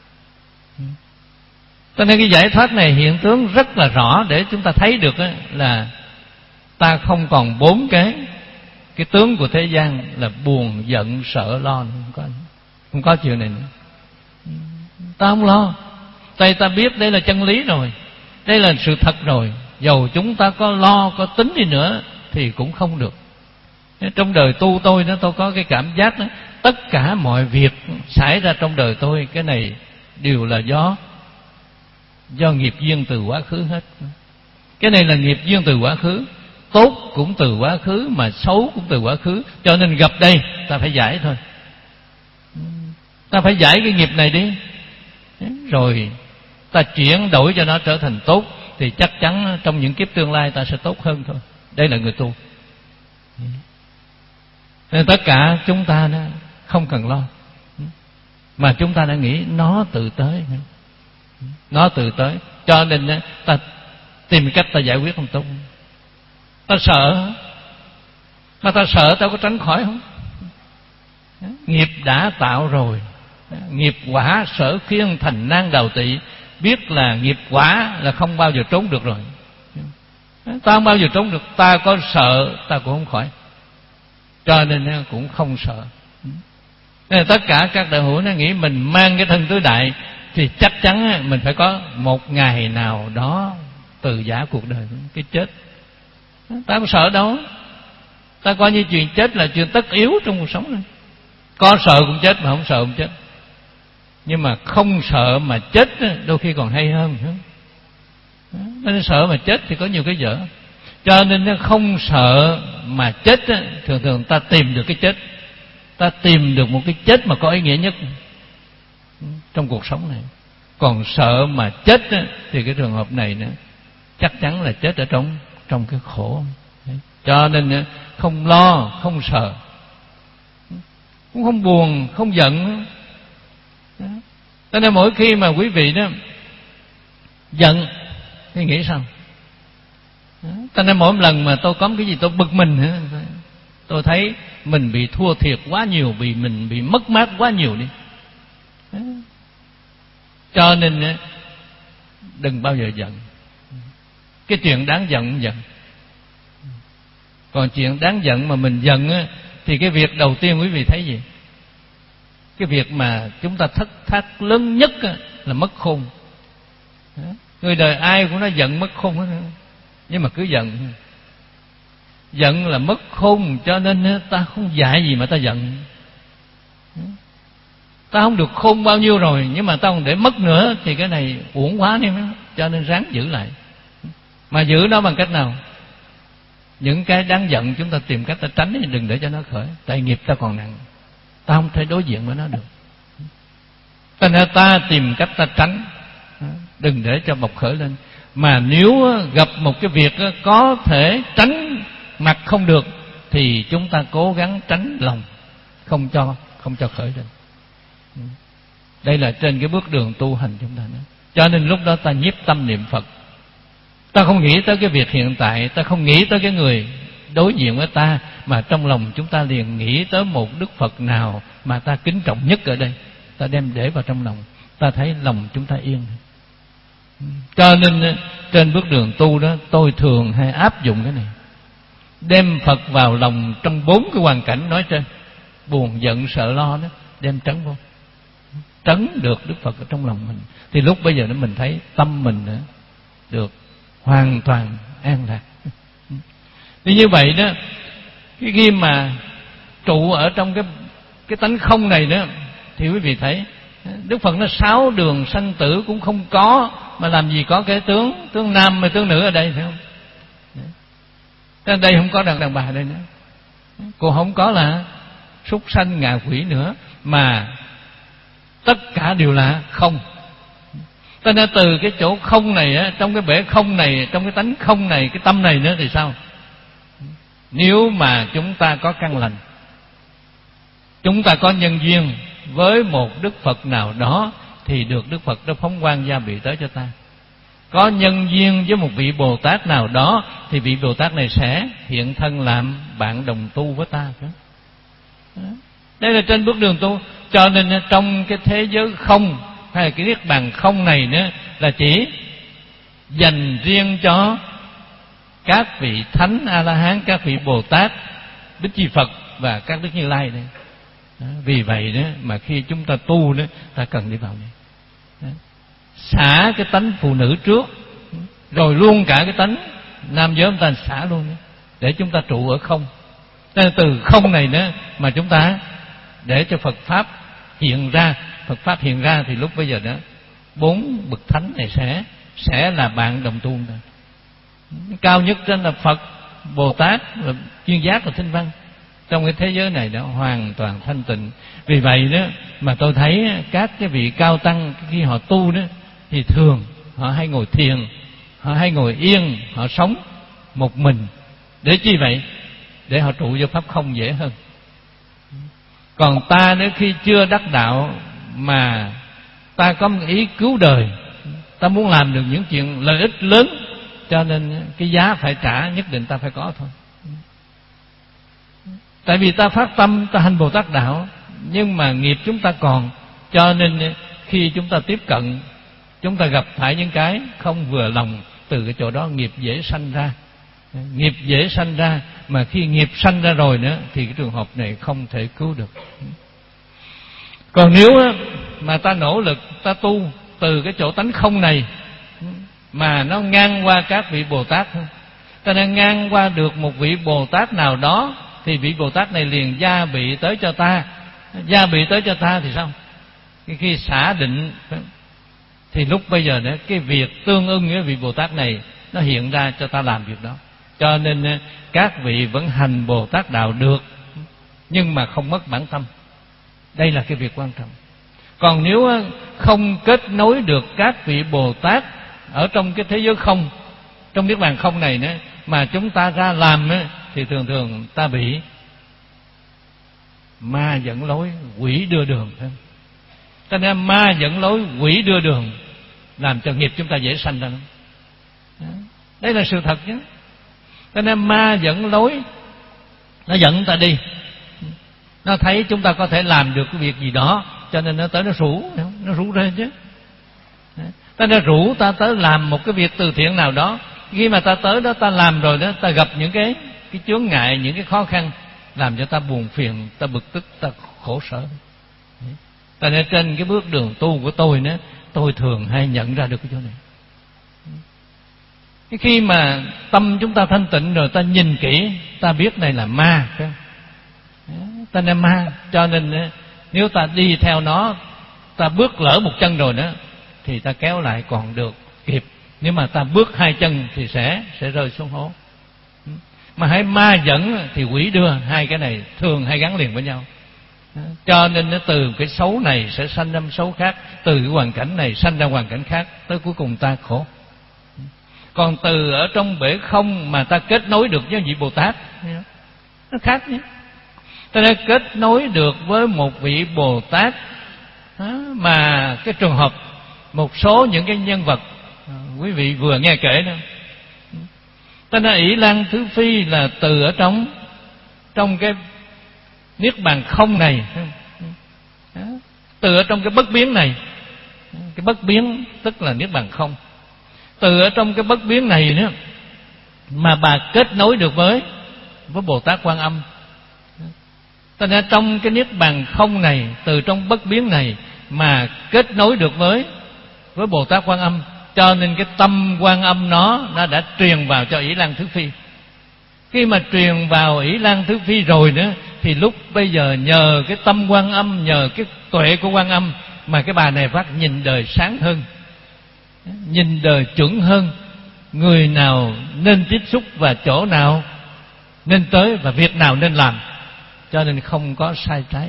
Cho nên cái giải thoát này hiện tướng rất là rõ để chúng ta thấy được là ta không còn bốn cái tướng của thế gian là buồn, giận, sợ, lo. Không có chuyện này nữa. Ta không lo. Tại ta biết đây là chân lý rồi, đây là sự thật rồi. Dầu chúng ta có lo, có tính đi nữa thì cũng không được. Trong đời tu tôi đó, tôi có cái cảm giác đó, tất cả mọi việc xảy ra trong đời tôi, cái này đều là do nghiệp duyên từ quá khứ hết. Cái này là nghiệp duyên từ quá khứ, tốt cũng từ quá khứ, mà xấu cũng từ quá khứ. Cho nên gặp đây ta phải giải thôi. Ta phải giải cái nghiệp này đi, rồi ta chuyển đổi cho nó trở thành tốt, thì chắc chắn trong những kiếp tương lai ta sẽ tốt hơn thôi. Đây là người tu. Nên tất cả chúng ta đó không cần lo, mà chúng ta đã nghĩ nó tự tới. Nó tự tới. Cho nên ta tìm cách ta giải quyết không tốt. Ta sợ, mà ta sợ ta có tránh khỏi không? Nghiệp đã tạo rồi, nghiệp quả sở khiên thành nan đào tị. Biết là nghiệp quả là không bao giờ trốn được rồi. Ta không bao giờ trốn được. Ta có sợ ta cũng không khỏi, cho nên cũng không sợ. Nên tất cả các đạo hữu nó nghĩ mình mang cái thân tứ đại thì chắc chắn mình phải có một ngày nào đó từ giã cuộc đời, cái chết. Ta không sợ đâu. Ta coi như chuyện chết là chuyện tất yếu trong cuộc sống này. Có sợ cũng chết, mà không sợ cũng chết. Nhưng mà không sợ mà chết đôi khi còn hay hơn. Nên sợ mà chết thì có nhiều cái dở. Cho nên nó không sợ mà chết, thường thường ta tìm được cái chết, ta tìm được một cái chết mà có ý nghĩa nhất trong cuộc sống này. Còn sợ mà chết thì cái trường hợp này nữa chắc chắn là chết ở trong cái khổ. Cho nên không lo, không sợ, cũng không buồn, không giận. Cho nên mỗi khi mà quý vị đó giận thì nghĩ sao? Cho nên mỗi lần mà tôi có cái gì tôi bực mình tôi thấy mình bị thua thiệt quá nhiều, vì mình bị mất mát quá nhiều đi. Cho nên đừng bao giờ giận. Cái chuyện đáng giận giận. Còn chuyện đáng giận mà mình giận thì cái việc đầu tiên quý vị thấy gì? Cái việc mà chúng ta thất thát lớn nhất là mất khôn. Người đời ai cũng nói giận mất khôn hết, nhưng mà cứ giận. Giận là mất khôn, cho nên ta không dạy gì mà ta giận. Ta không được khôn bao nhiêu rồi, nhưng mà ta còn để mất nữa thì cái này uổng quá đi. Cho nên ráng giữ lại. Mà giữ nó bằng cách nào? Những cái đáng giận chúng ta tìm cách ta tránh, đừng để cho nó khởi. Tại nghiệp ta còn nặng, ta không thể đối diện với nó được. Cho nên ta tìm cách ta tránh, đừng để cho bộc khởi lên. Mà nếu gặp một cái việc có thể tránh mặt không được thì chúng ta cố gắng tránh lòng, không cho khởi lên. Đây là trên cái bước đường tu hành chúng ta nữa. Cho nên lúc đó ta nhiếp tâm niệm Phật. Ta không nghĩ tới cái việc hiện tại, ta không nghĩ tới cái người đối diện với ta, mà trong lòng chúng ta liền nghĩ tới một Đức Phật nào mà ta kính trọng nhất ở đây. Ta đem để vào trong lòng, ta thấy lòng chúng ta yên. Cho nên trên bước đường tu đó, tôi thường hay áp dụng cái này. Đem Phật vào lòng trong 4 cái hoàn cảnh nói trên: buồn, giận, sợ, lo đó, đem trấn vô. Trấn được Đức Phật ở trong lòng mình, thì lúc bây giờ đó mình thấy tâm mình được hoàn toàn an lạc. Thì như vậy đó, khi mà trụ ở trong cái tánh không này đó, thì quý vị thấy Đức Phật nó 6 đường sanh tử cũng không có, mà làm gì có cái tướng nam hay tướng nữ ở đây, phải không? Ở đây không có đàn bà đây nữa, cô không có là súc sanh ngạ quỷ nữa, mà tất cả đều là không. Cho nên từ cái chỗ không này, trong cái bể không này, trong cái tánh không này, cái tâm này nữa thì sao? Nếu mà chúng ta có căn lành, chúng ta có nhân duyên với một Đức Phật nào đó, thì được Đức Phật đó phóng quang gia bị tới cho ta. Có nhân duyên với một vị Bồ Tát nào đó, thì vị Bồ Tát này sẽ hiện thân làm bạn đồng tu với ta. Đây là trên bước đường tu. Cho nên trong cái thế giới không, hay là cái niết bàn không này nữa, là chỉ dành riêng cho các vị Thánh A-la-hán, các vị Bồ Tát, Đức Di Phật và các Đức Như Lai đây. Vì vậy đó mà khi chúng ta tu đó, ta cần đi vào đây. Xả cái tánh phụ nữ trước, rồi luôn cả cái tánh nam giới chúng ta xả luôn đó, để chúng ta trụ ở không. Nên từ không này nữa mà chúng ta để cho Phật Pháp hiện ra. Phật Pháp hiện ra thì lúc bây giờ đó 4 bậc thánh này sẽ là bạn đồng tu thôi. Cao nhất trên là Phật, Bồ Tát, chuyên giác và Thanh Văn. Trong cái thế giới này đó hoàn toàn thanh tịnh. Vì vậy đó mà tôi thấy các cái vị cao tăng khi họ tu đó, thì thường họ hay ngồi thiền, họ hay ngồi yên, họ sống một mình. Để chi vậy? Để họ trụ vô pháp không dễ hơn. Còn ta nếu khi chưa đắc đạo mà ta có một ý cứu đời, ta muốn làm được những chuyện lợi ích lớn, cho nên cái giá phải trả nhất định ta phải có thôi. Tại vì ta phát tâm, ta hành Bồ Tát đạo, nhưng mà nghiệp chúng ta còn. Cho nên khi chúng ta tiếp cận, chúng ta gặp phải những cái không vừa lòng, từ cái chỗ đó nghiệp dễ sanh ra. Nghiệp dễ sanh ra, mà khi nghiệp sanh ra rồi nữa thì cái trường hợp này không thể cứu được. Còn nếu mà ta nỗ lực, ta tu từ cái chỗ tánh không này, mà nó ngang qua các vị Bồ Tát, ta đang ngang qua được một vị Bồ Tát nào đó, thì vị Bồ Tát này liền gia bị tới cho ta. Gia bị tới cho ta thì sao? Khi xả định thì lúc bây giờ đó, cái việc tương ưng với vị Bồ Tát này nó hiện ra cho ta làm việc đó. Cho nên các vị vẫn hành Bồ Tát đạo được, nhưng mà không mất bản tâm. Đây là cái việc quan trọng. Còn nếu không kết nối được các vị Bồ Tát ở trong cái thế giới không, trong niết bàn không này nữa, mà chúng ta ra làm thì thường thường ta bị ma dẫn lối, quỷ đưa đường. Cho nên ma dẫn lối, quỷ đưa đường, làm cho nghiệp chúng ta dễ sanh ra. Đây là sự thật chứ. Cho nên ma dẫn lối Nó dẫn ta đi, nó thấy chúng ta có thể làm được cái việc gì đó, cho nên nó tới nó rủ ra chứ. Ta đã rủ ta tới làm một cái việc từ thiện nào đó. Khi mà ta tới đó ta làm rồi đó, ta gặp những cái chướng ngại, những cái khó khăn làm cho ta buồn phiền, ta bực tức, ta khổ sở. Ta nên trên cái bước đường tu của tôi nữa, tôi thường hay nhận ra được cái chỗ này. Khi mà tâm chúng ta thanh tịnh rồi, ta nhìn kỹ, ta biết này là ma, ta nên ma. Cho nên nếu ta đi theo nó, ta bước lỡ một chân rồi đó thì ta kéo lại còn được kịp. Nếu mà ta bước hai chân thì sẽ rơi xuống hố. Mà hãy ma dẫn thì quỷ đưa, hai cái này thường hay gắn liền với nhau. Cho nên nó từ cái xấu này sẽ sanh ra xấu khác, từ cái hoàn cảnh này sanh ra hoàn cảnh khác, tới cuối cùng ta khổ. Còn từ ở trong bể không mà ta kết nối được với vị Bồ Tát, nó khác nhé. Ta đã kết nối được với một vị Bồ Tát mà cái trường hợp một số những cái nhân vật quý vị vừa nghe kể đó. Ta đã ỷ lan thứ phi là từ ở trong cái niết bàn không này, từ ở trong cái bất biến này. Cái bất biến tức là niết bàn không. Từ ở trong cái bất biến này nữa mà bà kết nối được với Bồ Tát Quan Âm. Cho nên trong cái niết bàn không này, từ trong bất biến này mà kết nối được với Bồ Tát Quan Âm. Cho nên cái tâm Quan Âm nó đã truyền vào cho ỷ lan thứ phi. Khi mà truyền vào ỷ lan thứ phi rồi nữa thì lúc bây giờ nhờ cái tâm Quan Âm, nhờ cái tuệ của Quan Âm mà cái bà này phát nhìn đời sáng hơn, nhìn đời chuẩn hơn, người nào nên tiếp xúc và chỗ nào nên tới và việc nào nên làm. Cho nên không có sai trái.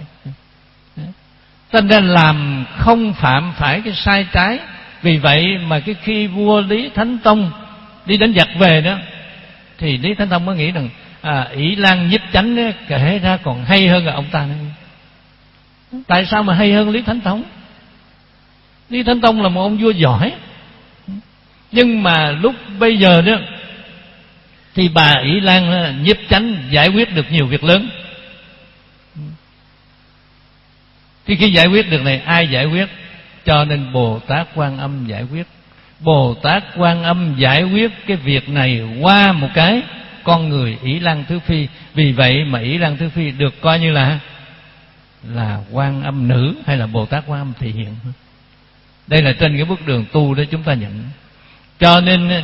Tên ra làm không phạm phải cái sai trái. Vì vậy mà cái khi vua Lý Thánh Tông đi đánh giặc về đó thì Lý Thánh Tông mới nghĩ rằng ỷ lan nhiếp chánh kể ra còn hay hơn là ông ta nữa. Tại sao mà hay hơn Lý Thánh Tông? Lý Thánh Tông là một ông vua giỏi, nhưng mà lúc bây giờ đó thì bà ỷ lan nhiếp chánh giải quyết được nhiều việc lớn. Thì khi giải quyết được này, ai giải quyết? Cho nên Bồ Tát Quan Âm giải quyết. Bồ Tát Quan Âm giải quyết cái việc này qua một cái con người ỷ lan thứ phi. Vì vậy mà ỷ lan thứ phi được coi như là Quan Âm nữ hay là Bồ Tát Quan Âm thị hiện. Đây là trên cái bước đường tu đó chúng ta nhận. Cho nên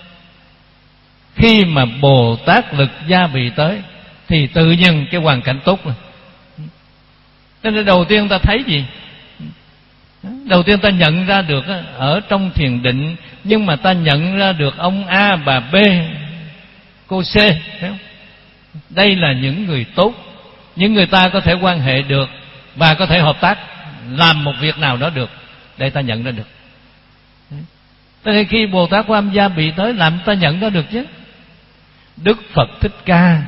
khi mà Bồ Tát lực gia bị tới thì tự nhiên cái hoàn cảnh tốt rồi. Nên đầu tiên ta thấy gì? Đầu tiên ta nhận ra được ở trong thiền định, nhưng mà ta nhận ra được ông A, bà B, cô C, thấy không? Đây là những người tốt, những người ta có thể quan hệ được và có thể hợp tác làm một việc nào đó được. Đây ta nhận ra được. Thế nên khi Bồ Tát Quan Âm gia bị tới làm ta nhận ra được chứ. Đức Phật Thích Ca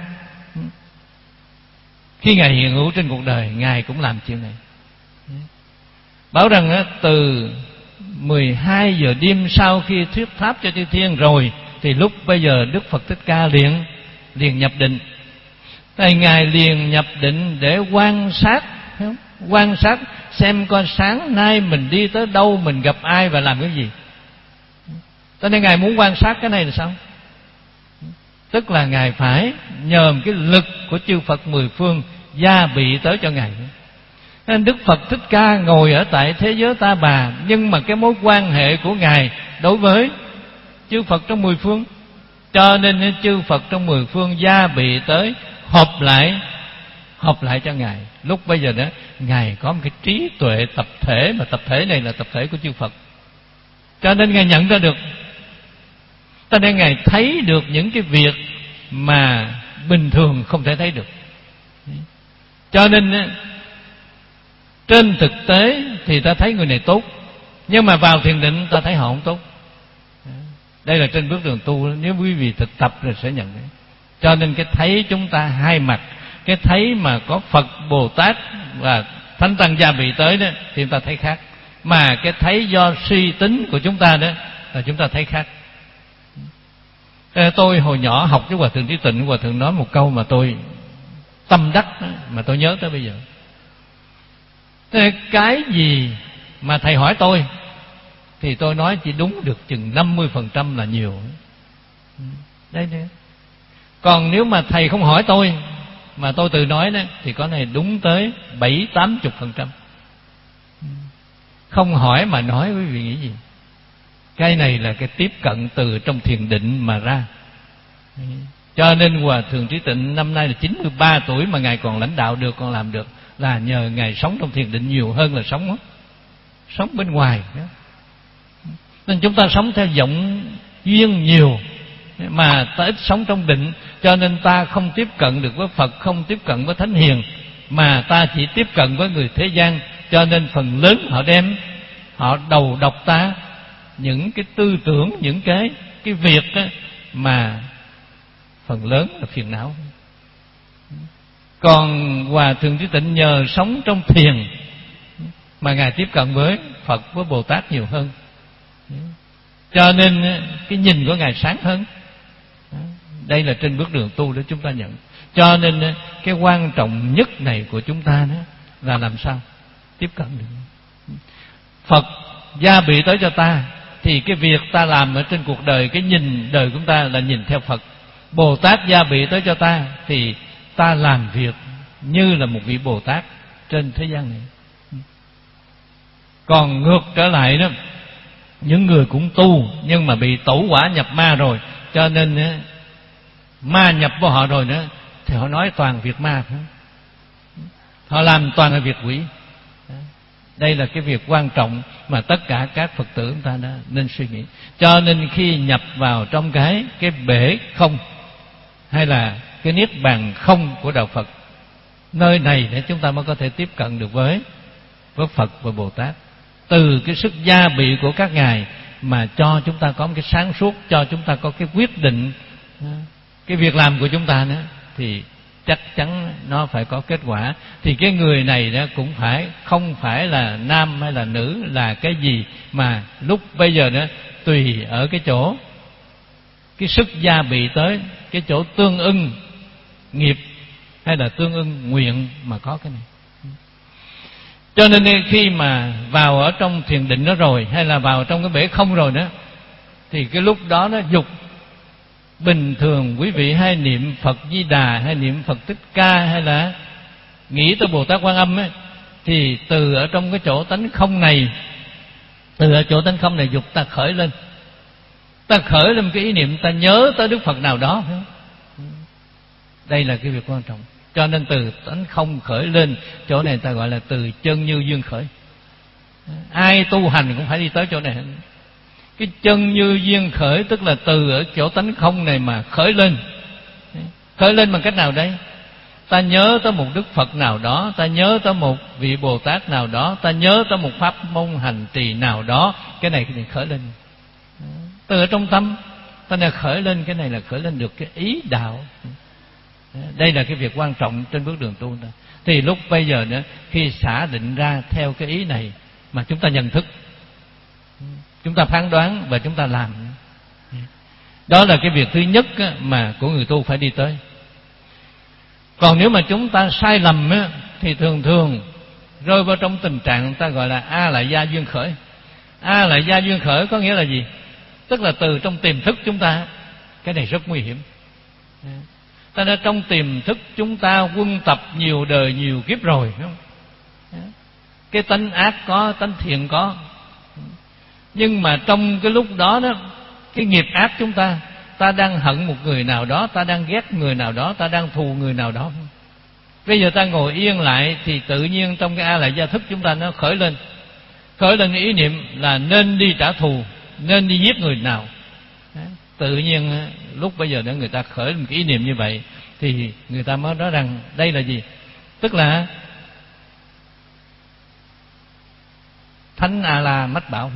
khi Ngài hiện hữu trên cuộc đời, Ngài cũng làm chuyện này. Bảo rằng từ 12 giờ đêm sau khi thuyết pháp cho chư thiên rồi thì lúc bây giờ Đức Phật Thích Ca liền nhập định. Tại Ngài liền nhập định để quan sát, quan sát xem coi sáng nay mình đi tới đâu, mình gặp ai và làm cái gì. Cho nên Ngài muốn quan sát cái này là sao? Tức là Ngài phải nhờ cái lực của chư Phật mười phương gia bị tới cho Ngài. Nên Đức Phật Thích Ca ngồi ở tại thế giới Ta Bà, nhưng mà cái mối quan hệ của Ngài đối với chư Phật trong mười phương, cho nên chư Phật trong mười phương gia bị tới hợp lại cho Ngài. Lúc bây giờ đó Ngài có một cái trí tuệ tập thể, mà tập thể này là tập thể của chư Phật. Cho nên Ngài nhận ra được, cho nên Ngài thấy được những cái việc mà bình thường không thể thấy được. Cho nên trên thực tế thì ta thấy người này tốt, nhưng mà vào thiền định ta thấy họ không tốt. Đây là trên bước đường tu, nếu quý vị thực tập rồi sẽ nhận đấy. Cho nên cái thấy chúng ta hai mặt. Cái thấy mà có Phật, Bồ Tát và Thánh Tăng gia bị tới đó thì chúng ta thấy khác. Mà cái thấy do suy tính của chúng ta đó là chúng ta thấy khác. Tôi hồi nhỏ học với Hòa Thượng Trí Tịnh, Hòa Thượng nói một câu mà tôi tâm đắc mà tôi nhớ tới bây giờ. Thế cái gì mà thầy hỏi tôi thì tôi nói chỉ đúng được chừng 50% là nhiều. Đấy. Còn nếu mà thầy không hỏi tôi mà tôi tự nói đó thì có này đúng tới 70-80%. Không hỏi mà nói, quý vị nghĩ gì? Cái này là cái tiếp cận từ trong thiền định mà ra. Cho nên Hòa Thượng Trí Tịnh năm nay là 93 tuổi mà Ngài còn lãnh đạo được, còn làm được, là nhờ Ngài sống trong thiền định nhiều hơn là sống bên ngoài. Nên chúng ta sống theo vọng duyên nhiều mà ta ít sống trong định, cho nên ta không tiếp cận được với Phật, không tiếp cận với Thánh Hiền, mà ta chỉ tiếp cận với người thế gian. Cho nên phần lớn họ đầu độc ta những cái tư tưởng, những cái việc mà phần lớn là phiền não. Còn Hòa Thượng Trí Tịnh nhờ sống trong thiền mà Ngài tiếp cận với Phật, với Bồ Tát nhiều hơn, cho nên cái nhìn của Ngài sáng hơn. Đây là trên bước đường tu để chúng ta nhận. Cho nên cái quan trọng nhất này của chúng ta đó là làm sao tiếp cận được. Phật gia bị tới cho ta thì cái việc ta làm ở trên cuộc đời, cái nhìn đời của chúng ta là nhìn theo Phật. Bồ Tát gia bị tới cho ta thì ta làm việc như là một vị Bồ Tát trên thế gian này. Còn ngược trở lại đó, những người cũng tu nhưng mà bị tẩu hỏa nhập ma rồi, cho nên ma nhập vào họ rồi nữa thì họ nói toàn việc ma, họ làm toàn là việc quỷ. Đây là cái việc quan trọng mà tất cả các Phật tử chúng ta đã nên suy nghĩ. Cho nên khi nhập vào trong cái bể không, hay là cái niết bàn không của đạo Phật, nơi này để chúng ta mới có thể tiếp cận được với Phật và Bồ Tát. Từ cái sức gia bị của các ngài mà cho chúng ta có một cái sáng suốt, cho chúng ta có cái quyết định, cái việc làm của chúng ta nữa thì chắc chắn nó phải có kết quả. Thì cái người này đó cũng không phải là nam hay là nữ, là cái gì mà lúc bây giờ đó tùy ở cái chỗ cái sức gia bị tới, cái chỗ tương ưng nghiệp hay là tương ưng nguyện mà có cái này. Cho nên khi mà vào ở trong thiền định đó rồi, hay là vào trong cái bể không rồi đó, thì cái lúc đó nó dục bình thường quý vị hay niệm Phật Di Đà, hay niệm Phật Thích Ca, hay là nghĩ tới Bồ Tát Quan Âm ấy, thì từ ở trong cái chỗ tánh không này, từ ở chỗ tánh không này dục ta khởi lên, ta khởi lên cái ý niệm, ta nhớ tới Đức Phật nào đó. Đây là cái việc quan trọng. Cho nên từ tánh không khởi lên, chỗ này ta gọi là từ chân như duyên khởi. Ai tu hành cũng phải đi tới chỗ này. Cái chân như duyên khởi tức là từ ở chỗ tánh không này mà khởi lên. Khởi lên bằng cách nào đây? Ta nhớ tới một Đức Phật nào đó, ta nhớ tới một vị Bồ Tát nào đó, ta nhớ tới một pháp môn hành trì nào đó. Cái này khởi lên từ ở trong tâm, ta này khởi lên. Cái này là khởi lên được cái ý đạo. Đây là cái việc quan trọng trên bước đường tu. Thì lúc bây giờ nữa, khi xả định ra theo cái ý này mà chúng ta nhận thức, chúng ta phán đoán và chúng ta làm. Đó là cái việc thứ nhất mà của người tu phải đi tới. Còn nếu mà chúng ta sai lầm thì thường thường rơi vào trong tình trạng người ta gọi là A lại gia duyên khởi. A lại gia duyên khởi có nghĩa là gì? Tức là từ trong tiềm thức chúng ta. Cái này rất nguy hiểm. Ta đã trong tiềm thức chúng ta quân tập nhiều đời nhiều kiếp rồi, đúng không? Cái tánh ác có, tánh thiện có. Nhưng mà trong cái lúc đó đó, cái nghiệp ác chúng ta, ta đang hận một người nào đó, ta đang ghét người nào đó, ta đang thù người nào đó. Bây giờ ta ngồi yên lại thì tự nhiên trong cái A lại gia thức chúng ta nó khởi lên ý niệm là nên đi trả thù, nên đi giết người nào. Tự nhiên lúc bây giờ đó người ta khởi một cái ý niệm như vậy thì người ta mới nói rằng đây là gì? Tức là Thánh A-la mách bảo.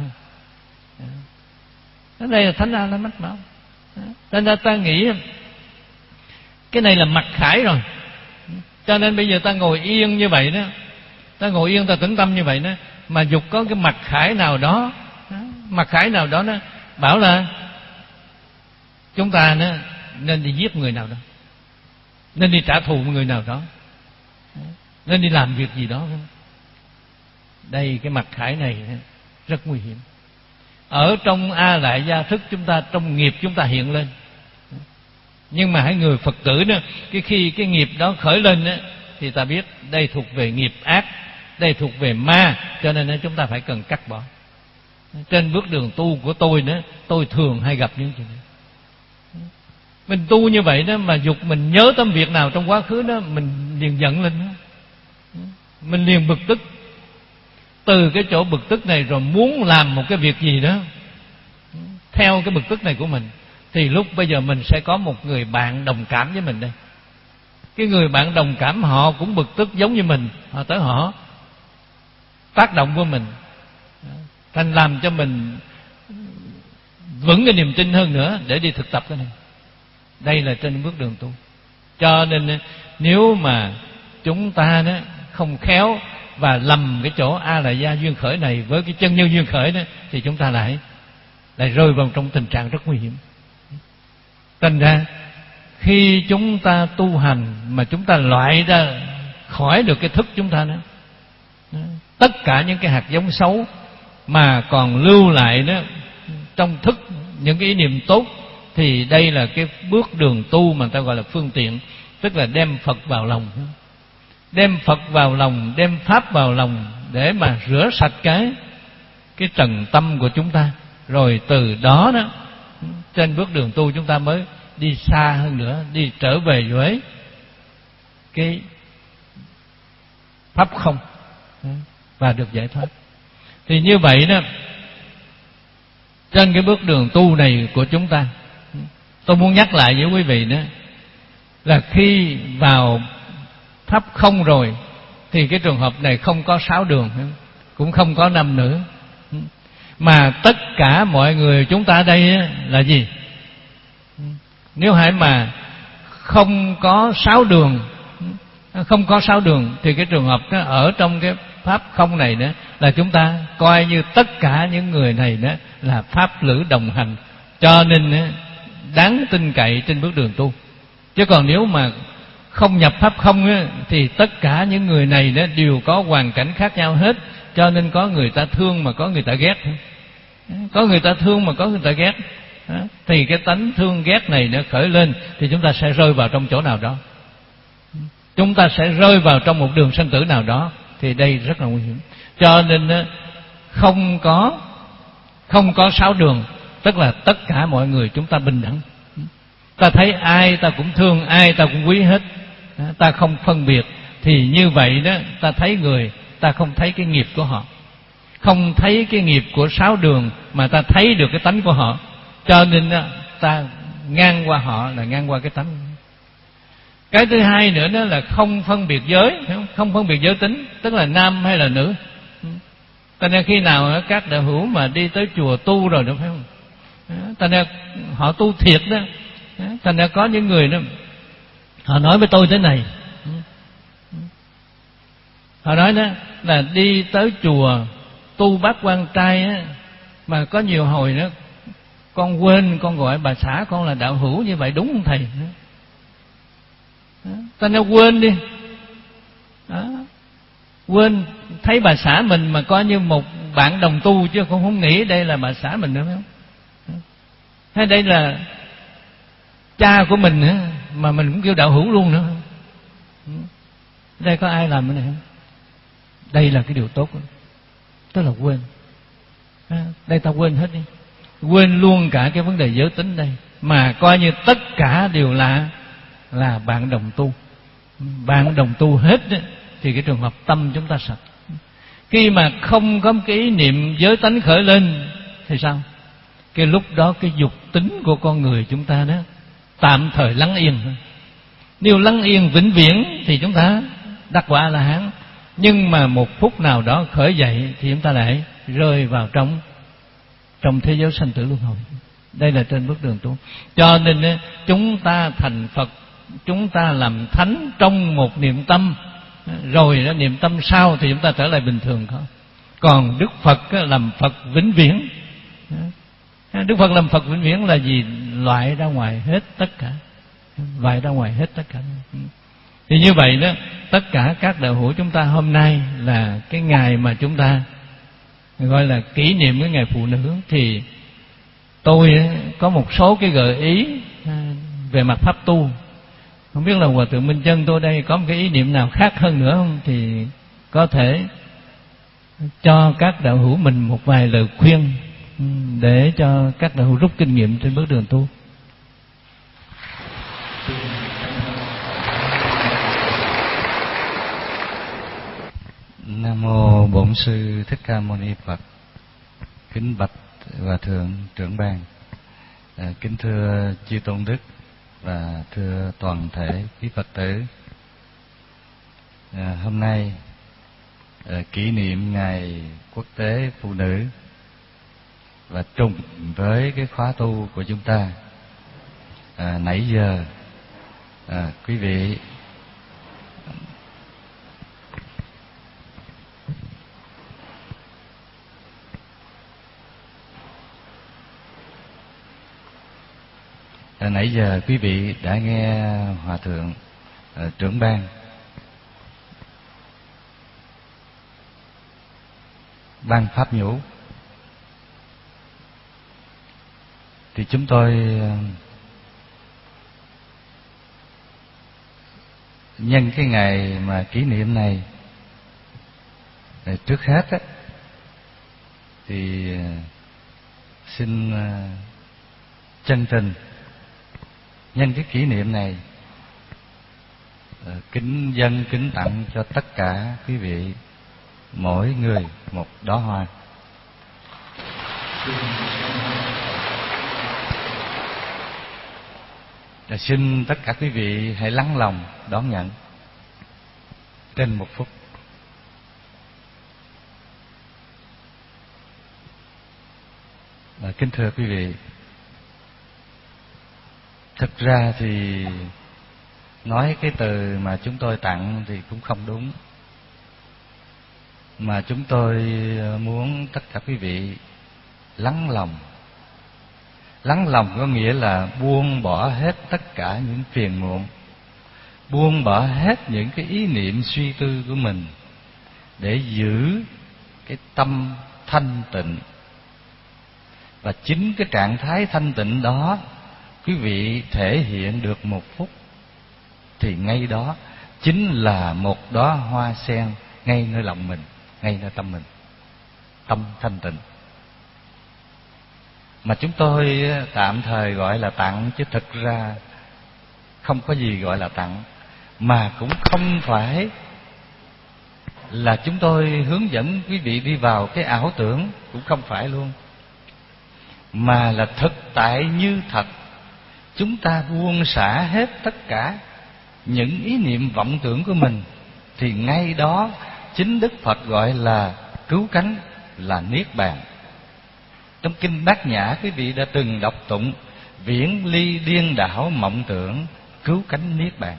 Đây là Thánh A-la mách bảo. Nên ta nghĩ cái này là mặc khải rồi. Cho nên bây giờ ta ngồi yên như vậy đó, ta ngồi yên, ta tĩnh tâm như vậy đó, mà dục có cái mặc khải nào đó, nó bảo là chúng ta nên đi giết người nào đó, nên đi trả thù người nào đó. nên đi làm việc gì đó. Đây, cái mặt khải này rất nguy hiểm. Ở trong A Lại Gia Thức chúng ta, trong nghiệp chúng ta hiện lên. Nhưng mà hãy người Phật tử đó, khi cái nghiệp đó khởi lên đó, thì ta biết đây thuộc về nghiệp ác, đây thuộc về ma, cho nên chúng ta phải cần cắt bỏ. Trên bước đường tu của tôi nữa, tôi thường hay gặp những chuyện này. Mình tu như vậy đó mà dục mình nhớ tới việc nào trong quá khứ đó, mình liền giận lên đó. Mình liền bực tức. Từ cái chỗ bực tức này rồi muốn làm một cái việc gì đó theo cái bực tức này của mình, thì lúc bây giờ mình sẽ có một người bạn đồng cảm với mình đây. Cái người bạn đồng cảm họ cũng bực tức giống như mình, họ tới họ tác động của mình, thành làm cho mình vững cái niềm tin hơn nữa để đi thực tập cái này. Đây là trên bước đường tu. Cho nên nếu mà chúng ta đó không khéo và lầm cái chỗ A Lại Gia duyên khởi này với cái chân nhân duyên khởi đó, thì chúng ta lại rơi vào trong tình trạng rất nguy hiểm. Thành ra khi chúng ta tu hành mà chúng ta loại ra khỏi được cái thức chúng ta đó, tất cả những cái hạt giống xấu mà còn lưu lại đó trong thức, những cái ý niệm tốt, thì đây là cái bước đường tu mà ta gọi là phương tiện, tức là đem Phật vào lòng. Đem Phật vào lòng, đem Pháp vào lòng để mà rửa sạch cái trần tâm của chúng ta. Rồi từ đó đó, trên bước đường tu chúng ta mới đi xa hơn nữa, đi trở về với cái Pháp không và được giải thoát. Thì như vậy đó, trên cái bước đường tu này của chúng ta, tôi muốn nhắc lại với quý vị đó, là khi vào Pháp không rồi thì cái trường hợp này không có 6 đường, cũng không có nam nữ, mà tất cả mọi người chúng ta ở đây là gì? Nếu hãy mà không có 6 đường, không có 6 đường thì cái trường hợp đó ở trong cái Pháp không này nữa là chúng ta coi như tất cả những người này đó là pháp lữ đồng hành, cho nên đáng tin cậy trên bước đường tu. Chứ còn nếu mà không nhập Pháp không á, thì tất cả những người này đó đều có hoàn cảnh khác nhau hết, cho nên có người ta thương mà có người ta ghét, có người ta thương mà có người ta ghét. Thì cái tánh thương ghét này nó khởi lên thì chúng ta sẽ rơi vào trong chỗ nào đó, chúng ta sẽ rơi vào trong một đường sanh tử nào đó, thì đây rất là nguy hiểm. Cho nên không có 6 đường, tức là tất cả mọi người chúng ta bình đẳng. Ta thấy ai ta cũng thương, ai ta cũng quý hết, ta không phân biệt. Thì như vậy đó, ta thấy người, ta không thấy cái nghiệp của họ, không thấy cái nghiệp của 6 đường, mà ta thấy được cái tánh của họ. Cho nên ta ngang qua họ là ngang qua cái tánh. Cái thứ hai nữa đó là không phân biệt giới, không phân biệt giới tính, tức là nam hay là nữ. Cho nên khi nào các đạo hữu mà đi tới chùa tu rồi được phải không? Cho nên họ tu thiệt đó. Cho nên có những người đó, họ nói với tôi thế này, họ nói đó là đi tới chùa tu Bát Quan Trai á, mà có nhiều hồi đó con quên con gọi bà xã con là đạo hữu, như vậy đúng không thầy? Ta nên quên đi đó. Quên thấy bà xã mình mà coi như một bạn đồng tu, chứ con không nghĩ đây là bà xã mình nữa, phải không? Hay đây là cha của mình nữa, mà mình cũng kêu đạo hữu luôn nữa. Đây có ai làm cái này không? Đây là cái điều tốt đó. Tức là quên. Đây ta quên hết đi, quên luôn cả cái vấn đề giới tính đây, mà coi như tất cả đều là bạn đồng tu. Bạn đồng tu hết đó, thì cái trường hợp tâm chúng ta sạch. Khi mà không có cái ý niệm giới tánh khởi lên thì sao? Cái lúc đó cái dục tính của con người chúng ta đó tạm thời lắng yên. Nếu lắng yên vĩnh viễn thì chúng ta đắc quả A-la-hán. Nhưng mà một phút nào đó khởi dậy thì chúng ta lại rơi vào trong thế giới sanh tử luân hồi. Đây là trên bước đường tu. Cho nên chúng ta thành Phật, chúng ta làm thánh trong một niệm tâm, rồi đó niệm tâm sau thì chúng ta trở lại bình thường thôi. Còn Đức Phật làm Phật vĩnh viễn. Đức Phật làm Phật vĩnh viễn là gì? Loại ra ngoài hết tất cả, loại ra ngoài hết tất cả. Thì như vậy đó, tất cả các đạo hữu chúng ta hôm nay là cái ngày mà chúng ta gọi là kỷ niệm cái ngày phụ nữ, thì tôi có một số cái gợi ý về mặt pháp tu. Không biết là Hòa thượng Minh Chân tôi đây có một cái ý niệm nào khác hơn nữa không, thì có thể cho các đạo hữu mình một vài lời khuyên để cho các đạo hữu rút kinh nghiệm trên bước đường tu. Nam mô Bổn Sư Thích Ca Mâu Ni Phật. Kính bạch Hòa thượng trưởng ban, kính thưa chư tôn đức và thưa toàn thể quý Phật tử. Hôm nay kỷ niệm ngày quốc tế phụ nữ và trùng với cái khóa tu của chúng ta. Nãy giờ quý vị đã nghe Hòa thượng trưởng ban pháp nhũ, thì chúng tôi nhân cái ngày mà kỷ niệm này, trước hết á, thì xin chân tình nhân cái kỷ niệm này kính dâng kính tặng cho tất cả quý vị mỗi người một đóa hoa. Xin tất cả quý vị hãy lắng lòng đón nhận trên một phút. Kính thưa quý vị, thực ra thì nói cái từ mà chúng tôi tặng thì cũng không đúng, mà chúng tôi muốn tất cả quý vị lắng lòng. Lắng lòng có nghĩa là buông bỏ hết tất cả những phiền muộn, buông bỏ hết những cái ý niệm suy tư của mình, để giữ cái tâm thanh tịnh. Và chính cái trạng thái thanh tịnh đó quý vị thể hiện được một phút, thì ngay đó chính là một đóa hoa sen ngay nơi lòng mình, ngay nơi tâm mình, tâm thanh tịnh. Mà chúng tôi tạm thời gọi là tặng, chứ thực ra không có gì gọi là tặng, mà cũng không phải là chúng tôi hướng dẫn quý vị đi vào cái ảo tưởng, cũng không phải luôn, mà là thực tại như thật. Chúng ta buông xả hết tất cả những ý niệm vọng tưởng của mình, thì ngay đó chính Đức Phật gọi là cứu cánh, là niết bàn. Trong kinh Bát Nhã quý vị đã từng đọc tụng: viễn ly điên đảo mộng tưởng, cứu cánh niết bàn.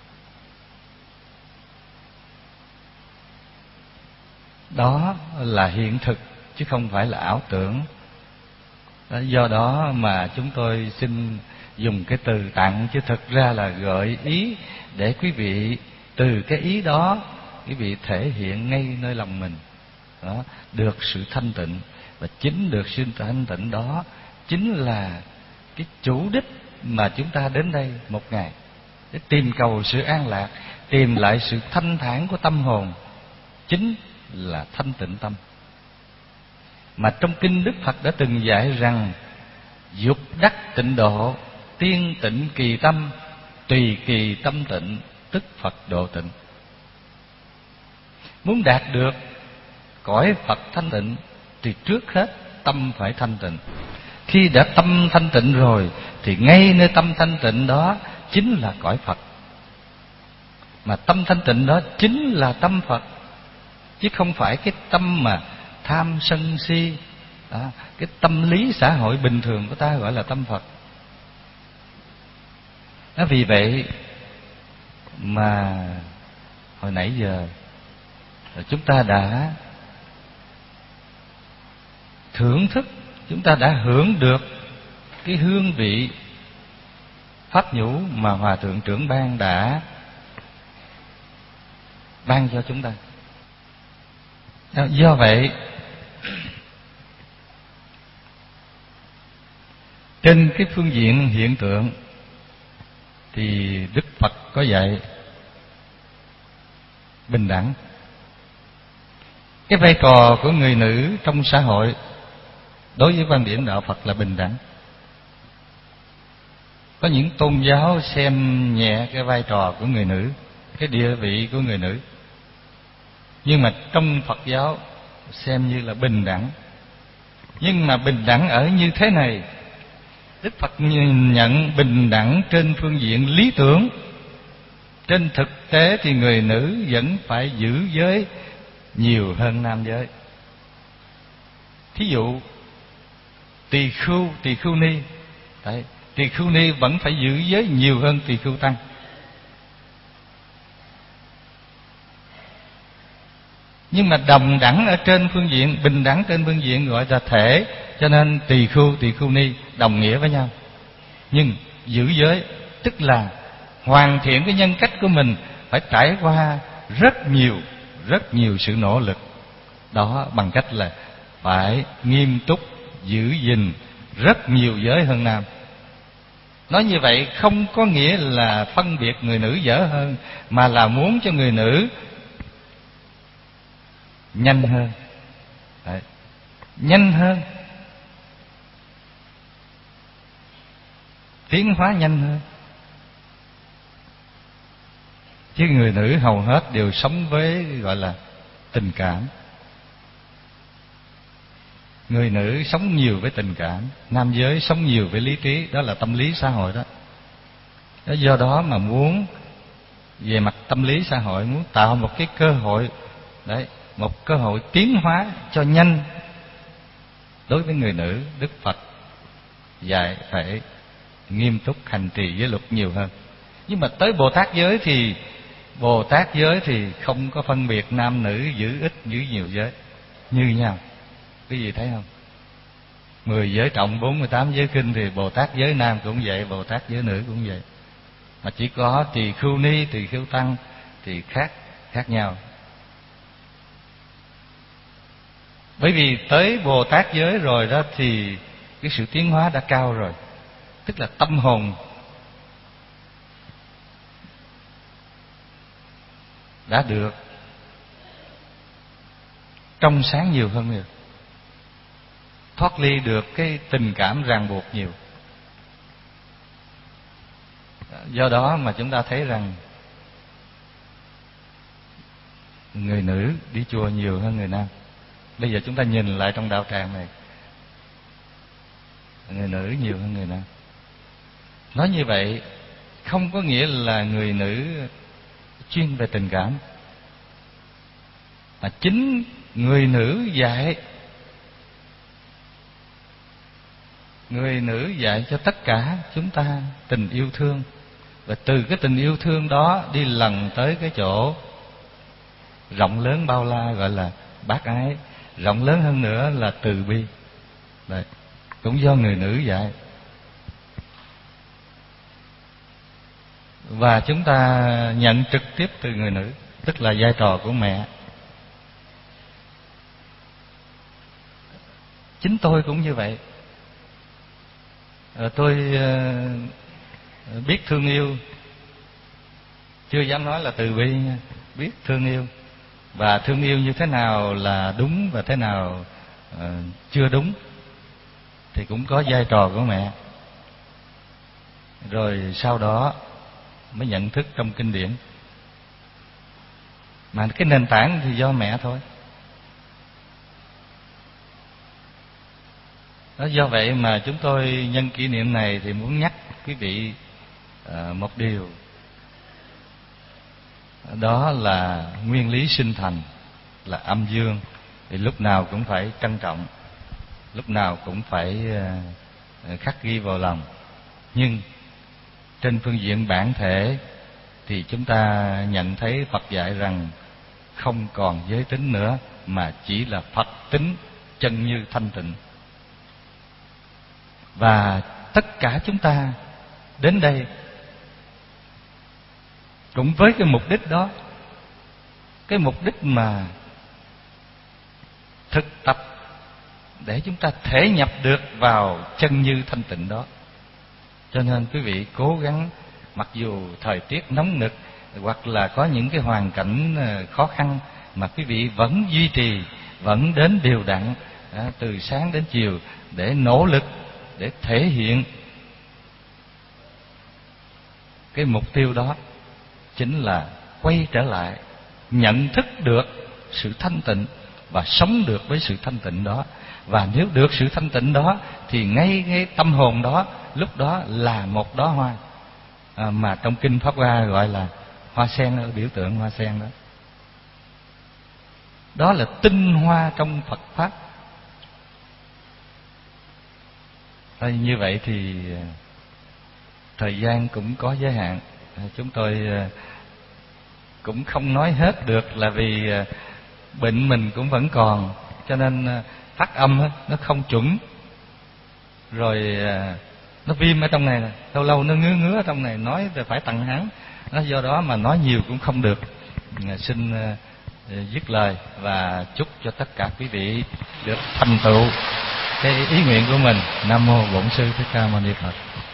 Đó là hiện thực chứ không phải là ảo tưởng. Do đó mà chúng tôi xin dùng cái từ tặng, chứ thực ra là gợi ý để quý vị từ cái ý đó quý vị thể hiện ngay nơi lòng mình đó, được sự thanh tịnh. Và chính được sự thanh tịnh đó chính là cái chủ đích mà chúng ta đến đây một ngày, để tìm cầu sự an lạc, tìm lại sự thanh thản của tâm hồn, chính là thanh tịnh tâm. Mà trong kinh Đức Phật đã từng dạy rằng: dục đắc tịnh độ, tiên tịnh kỳ tâm, tùy kỳ tâm tịnh, tức Phật độ tịnh. Muốn đạt được cõi Phật thanh tịnh thì trước hết tâm phải thanh tịnh. Khi đã tâm thanh tịnh rồi thì ngay nơi tâm thanh tịnh đó chính là cõi Phật. Mà tâm thanh tịnh đó chính là tâm Phật, chứ không phải cái tâm mà tham sân si đó, cái tâm lý xã hội bình thường của ta gọi là tâm Phật. Đó, vì vậy mà hồi nãy giờ chúng ta đã thưởng thức, chúng ta đã hưởng được cái hương vị pháp nhũ mà Hòa thượng trưởng ban đã ban cho chúng ta. Do vậy, trên cái phương diện hiện tượng thì Đức Phật có dạy bình đẳng. Cái vai trò của người nữ trong xã hội đối với quan điểm đạo Phật là bình đẳng. Có những tôn giáo xem nhẹ cái vai trò của người nữ, cái địa vị của người nữ, nhưng mà trong Phật giáo xem như là bình đẳng. Nhưng mà bình đẳng ở như thế này, Đức Phật nhìn nhận bình đẳng trên phương diện lý tưởng. Trên thực tế thì người nữ vẫn phải giữ giới nhiều hơn nam giới. Thí dụ tỳ khưu ni, tỳ khưu ni vẫn phải giữ giới nhiều hơn tỳ khưu tăng. Nhưng mà đồng đẳng ở trên phương diện, bình đẳng trên phương diện gọi là thể, cho nên tỳ khưu ni đồng nghĩa với nhau. Nhưng giữ giới tức là hoàn thiện cái nhân cách của mình phải trải qua rất nhiều sự nỗ lực. Đó bằng cách là phải nghiêm túc giữ gìn rất nhiều giới hơn nam. Nói như vậy không có nghĩa là phân biệt người nữ dở hơn, mà là muốn cho người nữ nhanh hơn. Đấy. Nhanh hơn, tiến hóa nhanh hơn. Chứ người nữ hầu hết đều sống với gọi là tình cảm. Người nữ sống nhiều với tình cảm, nam giới sống nhiều với lý trí. Đó là tâm lý xã hội đó. Do đó mà muốn về mặt tâm lý xã hội, muốn tạo một cái cơ hội, đấy, một cơ hội tiến hóa cho nhanh. Đối với người nữ, Đức Phật dạy phải nghiêm túc hành trì giới luật nhiều hơn. Nhưng mà tới Bồ Tát giới thì không có phân biệt nam nữ, giữ ít giữ nhiều giới như nhau. Cái gì thấy không? 10 giới trọng, 48 giới kinh thì Bồ Tát giới nam cũng vậy, Bồ Tát giới nữ cũng vậy. Mà chỉ có tỳ khưu ni, tỳ khưu tăng thì khác nhau. Bởi vì tới Bồ Tát giới rồi đó thì cái sự tiến hóa đã cao rồi. Tức là tâm hồn đã được trong sáng nhiều hơn nhiều, thoát ly được cái tình cảm ràng buộc nhiều. Do đó mà chúng ta thấy rằng người nữ đi chùa nhiều hơn người nam. Bây giờ chúng ta nhìn lại trong đạo tràng này, người nữ nhiều hơn người nam. Nói như vậy không có nghĩa là người nữ chuyên về tình cảm, mà chính người nữ dạy cho tất cả chúng ta tình yêu thương. Và từ cái tình yêu thương đó đi lần tới cái chỗ rộng lớn bao la gọi là bác ái. Rộng lớn hơn nữa là từ bi. Đấy, cũng do người nữ dạy. Và chúng ta nhận trực tiếp từ người nữ, tức là vai trò của mẹ. Chính tôi cũng như vậy. Tôi biết thương yêu, chưa dám nói là từ bi nha. Biết thương yêu, và thương yêu như thế nào là đúng và thế nào chưa đúng thì cũng có vai trò của mẹ. Rồi sau đó mới nhận thức trong kinh điển. Mà cái nền tảng thì do mẹ thôi. Đó, do vậy mà chúng tôi nhân kỷ niệm này thì muốn nhắc quý vị một điều. Đó là nguyên lý sinh thành là âm dương thì lúc nào cũng phải trân trọng, lúc nào cũng phải khắc ghi vào lòng. Nhưng trên phương diện bản thể thì chúng ta nhận thấy Phật dạy rằng không còn giới tính nữa, mà chỉ là Phật tính chân như thanh tịnh. Và tất cả chúng ta đến đây cũng với cái mục đích đó, cái mục đích mà thực tập để chúng ta thể nhập được vào chân như thanh tịnh đó. Cho nên quý vị cố gắng, mặc dù thời tiết nóng nực hoặc là có những cái hoàn cảnh khó khăn, mà quý vị vẫn duy trì, vẫn đến đều đặn từ sáng đến chiều để nỗ lực, để thể hiện cái mục tiêu đó, chính là quay trở lại nhận thức được sự thanh tịnh và sống được với sự thanh tịnh đó. Và nếu được sự thanh tịnh đó thì ngay cái tâm hồn đó lúc đó là một đóa hoa, mà trong kinh Pháp Hoa gọi là hoa sen, biểu tượng hoa sen đó. Đó là tinh hoa trong Phật Pháp. Thôi như vậy thì thời gian cũng có giới hạn, chúng tôi cũng không nói hết được, là vì bệnh mình cũng vẫn còn, cho nên phát âm nó không chuẩn, rồi nó viêm ở trong này, lâu lâu nó ngứa ở trong này, nói thì phải tặng hắn, do đó mà nói nhiều cũng không được. Xin dứt lời và chúc cho tất cả quý vị được thành tựu cái ý nguyện của mình. Nam mô Bổn Sư Thích Ca Mâu Ni Phật.